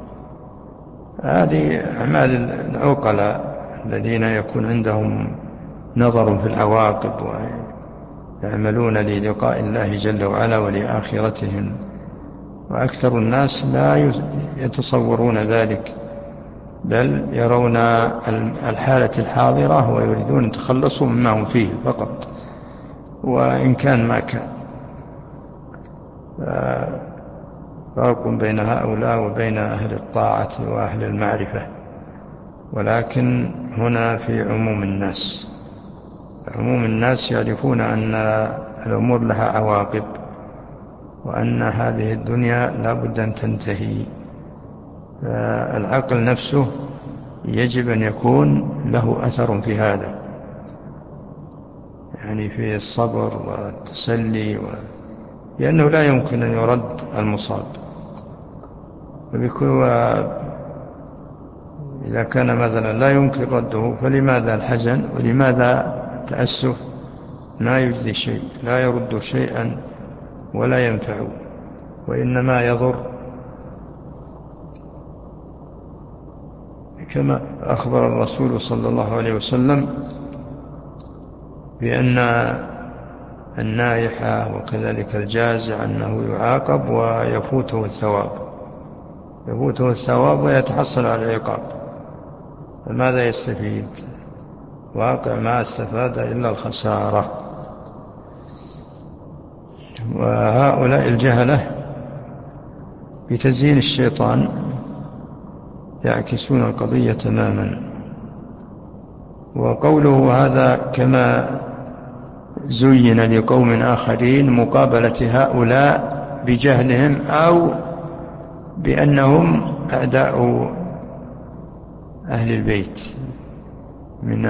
هذه أعمال العقلاء الذين يكون عندهم نظر في العواقب ويعملون للقاء الله جل وعلا ولآخرتهم، وأكثر الناس لا يتصورون ذلك، بل يرون الحالة الحاضرة ويريدون يتخلصوا مما هم فيه فقط، وإن كان ما كان. فرق بين هؤلاء وبين أهل الطاعة وأهل المعرفة، ولكن هنا في عموم الناس. عموم الناس يعرفون أن الأمور لها عواقب، وأن هذه الدنيا لا بد أن تنتهي. فالعقل نفسه يجب أن يكون له أثر في هذا، يعني في الصبر والتسلي لأنه لا يمكن أن يرد المصاب، إذا كان مثلا لا يمكن رده فلماذا الحزن ولماذا التأسف؟ لا يجدي شيء، لا يرد شيئا ولا ينفع، وإنما يضر. كما أخبر الرسول صلى الله عليه وسلم بأن النائحة وكذلك الجازع أنه يعاقب ويفوته الثواب ويتحصل على العقاب، فماذا يستفيد؟ واقع ما استفاد إلا الخسارة. وهؤلاء الجهلة بتزيين الشيطان يعكسون القضية تماما. وقوله هذا كما زين لقوم آخرين مقابلة هؤلاء بجهلهم أو بأنهم أعداء أهل البيت من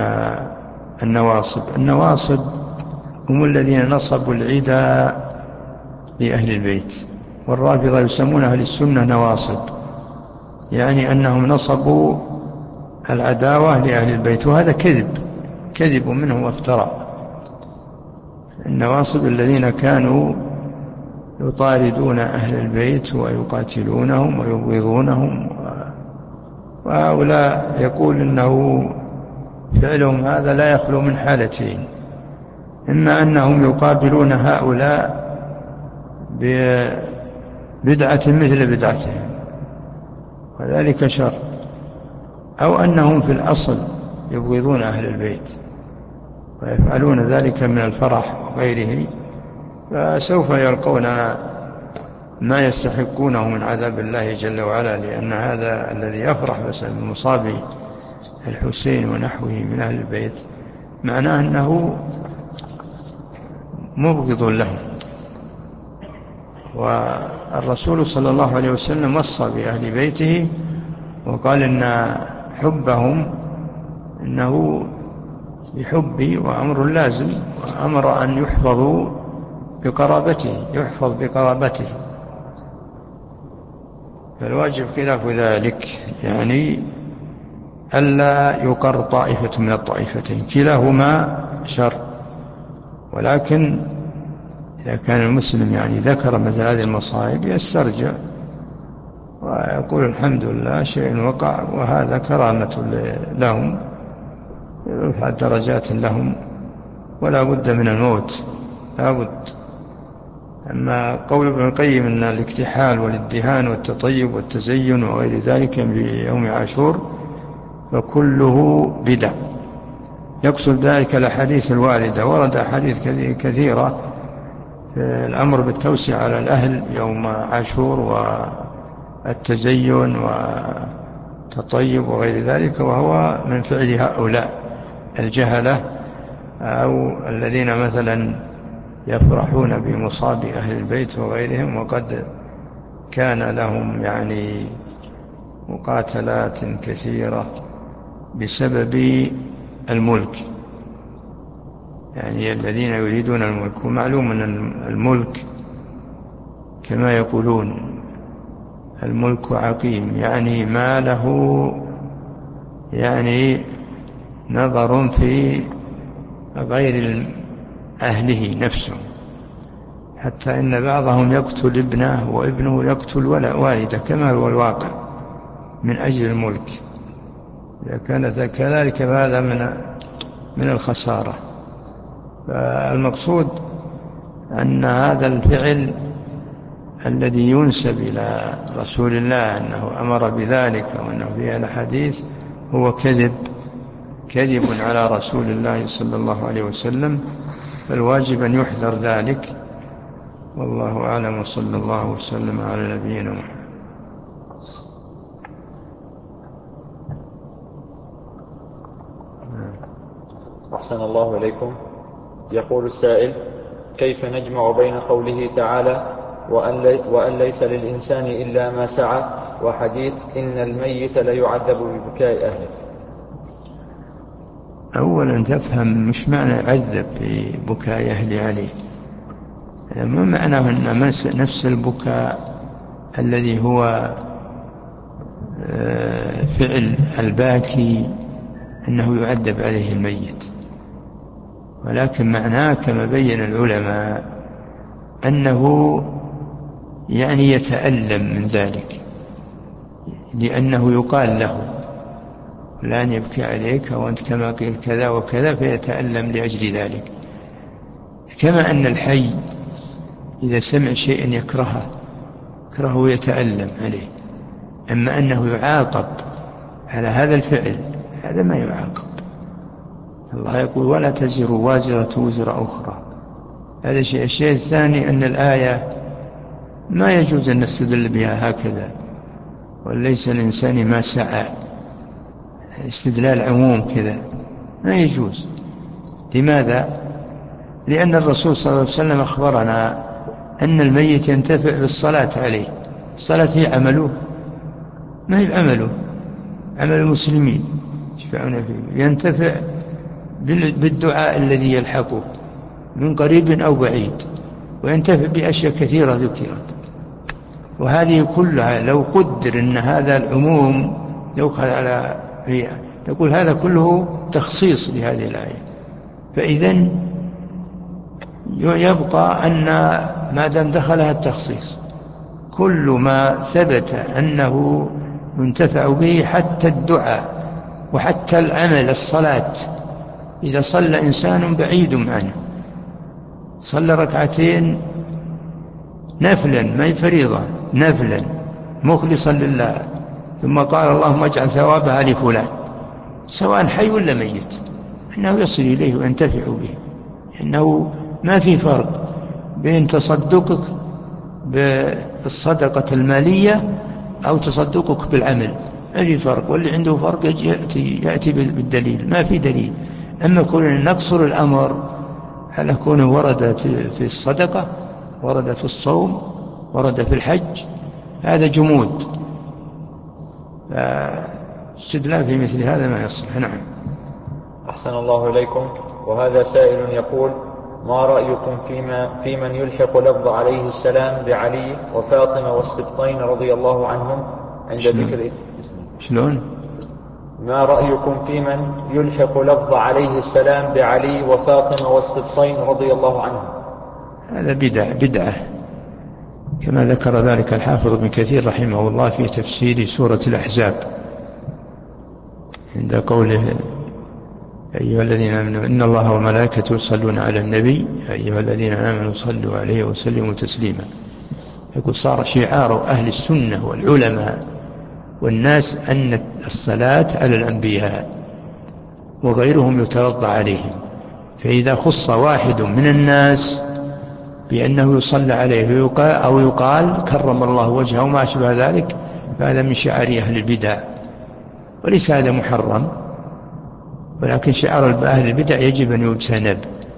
النواصب هم الذين نصبوا العدى لأهل البيت، والرافضة يسمون أهل السنة نواصب، يعني أنهم نصبوا العداوة لأهل البيت، وهذا كذب منهم وافتراء. النواصب الذين كانوا يطاردون أهل البيت ويقاتلونهم ويبغضونهم، وهؤلاء يقول إنه فعلهم هذا لا يخلو من حالتين: إما أنهم يقابلون هؤلاء ببدعة مثل بدعتهم وذلك شر، أو أنهم في الأصل يبغضون أهل البيت ويفعلون ذلك من الفرح وغيره، فسوف يلقون ما يستحقونه من عذاب الله جل وعلا، لأن هذا الذي يفرح بس بمصاب الحسين ونحوه من أهل البيت معناه أنه مبغض لهم. والرسول صلى الله عليه وسلم وصى بأهل بيته وقال إن حبهم إنه بحبي وأمر لازم، وأمر أن يحفظ بقرابته، فالواجب خلاف ذلك، يعني ألا يقر طائفة من الطائفتين، كلاهما شر، ولكن إذا كان المسلم يعني ذكر مثل هذه المصائب يسترجع ويقول الحمد لله شيء وقع وهذا كرامة لهم، يرفع درجات لهم، ولا بد من الموت، لا بد. أما قول ابن القيم أن الاكتحال والادهان والتطيب والتزين وغير ذلك في يوم عاشور فكله بدع. يقصد ذلك الأحاديث الواردة، ورد أحاديث كثيرة في الأمر بالتوسع على الأهل يوم عاشور والتزين والتطيب وغير ذلك، وهو من فعل هؤلاء الجهلة أو الذين مثلا يفرحون بمصاب أهل البيت وغيرهم، وقد كان لهم يعني مقاتلات كثيرة بسبب الملك، يعني الذين يريدون الملك. ومعلوم أن الملك كما يقولون الملك عقيم، يعني ما له يعني نظر في غير أهله نفسه، حتى إن بعضهم يقتل ابنه وابنه يقتل والده كما هو الواقع من أجل الملك. إذا كانت كذلك فهذا من الخسارة. فالمقصود أن هذا الفعل الذي ينسب إلى رسول الله أنه أمر بذلك وأنه فيه الحديث هو كذب على رسول الله صلى الله عليه وسلم، فالواجب أن يحذر ذلك. والله أعلم، وصلى الله وسلم على نبينا محمد. أحسن الله إليكم. يقول السائل: كيف نجمع بين قوله تعالى وأن ليس للإنسان إلا ما سعى وحديث إن الميت ليعذب ببكاء أهله؟ أولا تفهم مش معنى يعذب ببكاء أهله عليه، ما معناه أن نفس البكاء الذي هو فعل الباكي أنه يعذب عليه الميت، ولكن معناه كما بين العلماء أنه يعني يتألم من ذلك، لأنه يقال له لن يبكي عليك وأنت كما قيل كذا وكذا، فيتألم لأجل ذلك. كما أن الحي إذا سمع شيئا يكرهه ويتألم عليه، أما أنه يعاقب على هذا الفعل هذا ما يعاقب. الله يقول ولا تزر وازرة وزر أخرى، هذا شيء. الشيء الثاني أن الآية ما يجوز أن نستدل بها هكذا، وليس الإنسان ما سعى، استدلال عموم كذا ما يجوز. لماذا؟ لأن الرسول صلى الله عليه وسلم أخبرنا أن الميت ينتفع بالصلاة عليه. الصلاة هي عمله، ما هي عمله، عمل المسلمين يشفعون فيه، ينتفع بالدعاء الذي يلحقه من قريب أو بعيد، وينتفع بأشياء كثيرة ذكرت. وهذه كلها لو قدر أن هذا العموم يوكل على فيها تقول هذا كله تخصيص لهذه الآية، فإذن يبقى أن ما دام دخلها التخصيص كل ما ثبت أنه ينتفع به، حتى الدعاء وحتى العمل الصلاة. إذا صلى إنسان بعيد عنه، صلى ركعتين نفلا ما فريضة، نفلا مخلصا لله، ثم قال اللهم اجعل ثوابها لفلان، سواء حي ولا ميت، أنه يصل إليه وينتفع به، أنه ما في فرق بين تصدقك بالصدقة المالية أو تصدقك بالعمل، ما في فرق. واللي عنده فرق يأتي بالدليل، ما في دليل. أما كون نقصر الأمر على كونه ورد في الصدقة، ورد في الصوم، ورد في الحج، هذا جمود، فاستدلال في مثل هذا ما يصلح. نعم. أحسن الله إليكم. وهذا سائل يقول: ما رأيكم في من يلحق لفظ عليه السلام بعلي وفاطمة والسبطين رضي الله عنهم عند ذكر شلون؟ ما رأيكم في من يلحق لفظ عليه السلام بعلي وفاطمة والسبطين رضي الله عنهم؟ هذا بدعة كما ذكر ذلك الحافظ ابن كثير رحمه الله في تفسير سورة الأحزاب عند قوله أيها الذين آمنوا إن الله وملائكته يصلون على النبي أيها الذين آمنوا صلوا عليه وسلموا تسليما. يقول صار شعار أهل السنة والعلماء والناس أن الصلاة على الأنبياء وغيرهم يترضى عليهم، فإذا خص واحد من الناس بأنه يصلى عليه أو يقال كرم الله وجهه وما أشبه ذلك فهذا من شعار أهل البدع، وليس هذا محرم، ولكن شعار أهل البدع يجب أن يجتنب.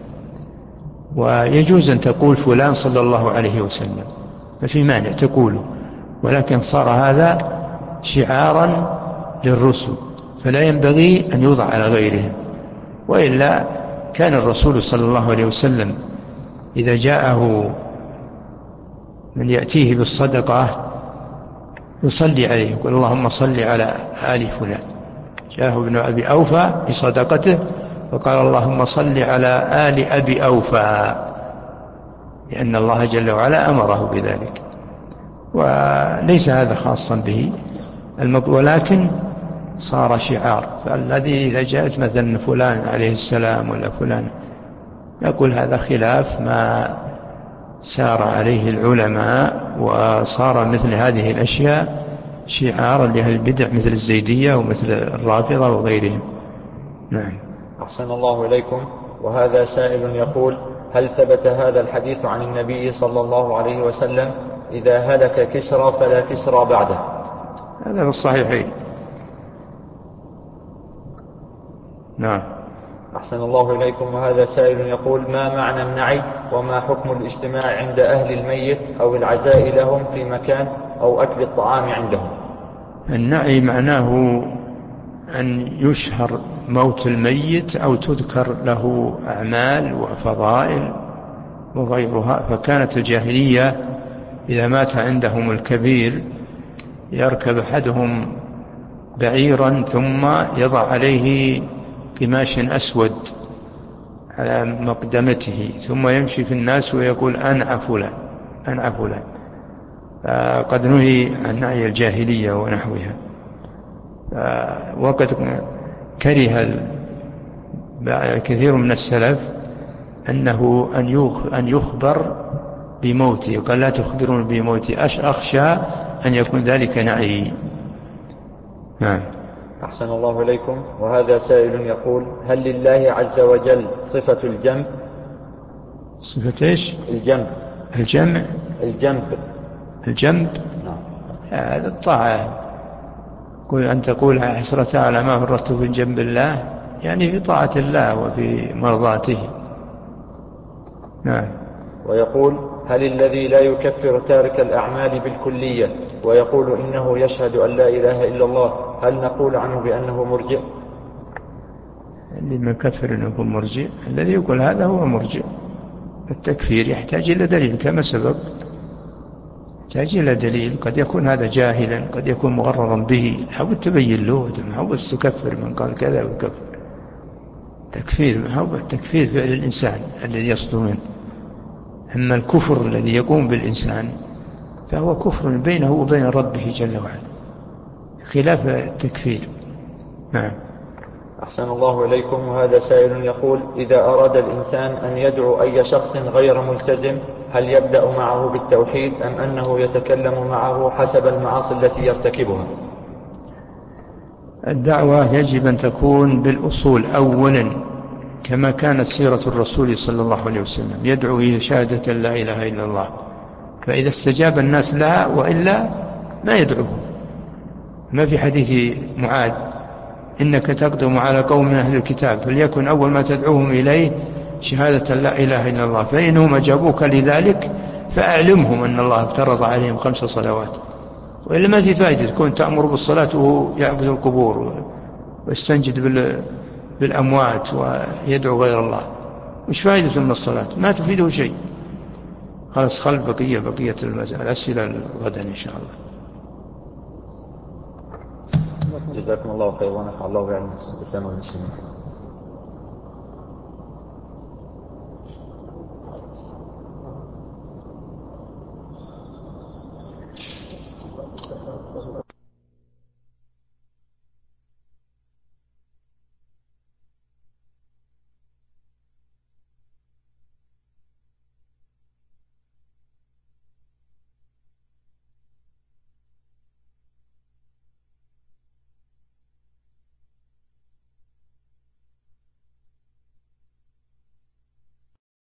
ويجوز أن تقول فلان صلى الله عليه وسلم، ما في مانع تقوله، ولكن صار هذا شعارا للرسل فلا ينبغي أن يوضع على غيرهم. وإلا كان الرسول صلى الله عليه وسلم إذا جاءه من يأتيه بالصدقة يصلي عليه، يقول اللهم صل على آل فلان. جاءه ابن أبي أوفى بصدقته فقال اللهم صل على آل أبي أوفى، لأن الله جل وعلا أمره بذلك. وليس هذا خاصا به ولكن صار شعار. فالذي إذا جاءت مثلا فلان عليه السلام ولا فلان، يقول هذا خلاف ما سار عليه العلماء، وصار مثل هذه الأشياء شعارا لأهل البدع مثل الزيدية ومثل الرافضة وغيرهم. نعم. أحسن الله إليكم. وهذا سائل يقول هل ثبت هذا الحديث عن النبي صلى الله عليه وسلم إذا هلك كسرى فلا كسرى بعده؟ هذا في الصحيحين. نعم. أحسن الله إليكم. وهذا سائل يقول ما معنى النعي وما حكم الاجتماع عند أهل الميت أو العزاء لهم في مكان أو أكل الطعام عندهم؟ النعي معناه أن يشهر موت الميت أو تذكر له أعمال وفضائل وغيرها. فكانت الجاهلية إذا مات عندهم الكبير يركب أحدهم بعيرا ثم يضع عليه قماش أسود على مقدمته ثم يمشي في الناس ويقول أنعى فلان أنعى فلان. قد نهي عن نعي الجاهلية ونحوها. وقد كره كثير من السلف أن يخبر بموته، قال لا تخبرون بموتي أخشى أن يكون ذلك نعي. نعم. أحسن الله إليكم. وهذا سائل يقول هل لله عز وجل صفة الجنب؟ صفة إيش؟ الجنب. الجمع. الجنب. نعم. هذا الطاعة. أن تقول حسرة على ما فرطت في جنب الله، يعني في طاعة الله وفي مرضاته. نعم. ويقول هل الذي لا يكفر تارك الأعمال بالكلية ويقول إنه يشهد أن لا إله إلا الله هل نقول عنه بأنه مرجئ؟ اللي ما يكفر أنه يكون مرجئ، الذي يقول هذا هو مرجئ. التكفير يحتاج إلى دليل كما سبق، يحتاج إلى دليل. قد يكون هذا جاهلا، قد يكون مغررا به، حاول تبين له، حاول تكفر من قال كذا ويكفر. التكفير فعل الإنسان الذي يصدر منه. أما الكفر الذي يقوم بالإنسان فهو كفر بينه وبين ربه جل وعلا، خلاف التكفير. نعم. أحسن الله إليكم. وهذا سائل يقول إذا أراد الإنسان أن يدعو أي شخص غير ملتزم هل يبدأ معه بالتوحيد أم أنه يتكلم معه حسب المعاصي التي يرتكبها؟ الدعوة يجب أن تكون بالأصول أولا كما كانت سيرة الرسول صلى الله عليه وسلم، يدعو إلى شهادة لا إله إلا الله، فإذا استجاب الناس لها وإلا ما يدعوه. ما في حديث معاذ إنك تقدم على قوم من أهل الكتاب فليكن أول ما تدعوهم إليه شهادة لا إله إلا الله، فإنهم أجابوك لذلك فأعلمهم أن الله افترض عليهم 5 صلوات. وإلا ما في فائدة تكون تأمر بالصلاة وهو يعبد القبور ويستنجد بالأموات ويدعو غير الله. مش فائدة من الصلاة؟ ما تفيده شيء. خلاص خلف بقية الأسئلة غدا إن شاء الله. جزاكم الله خير ونفع الله بعلم الإسلام والمسلمين.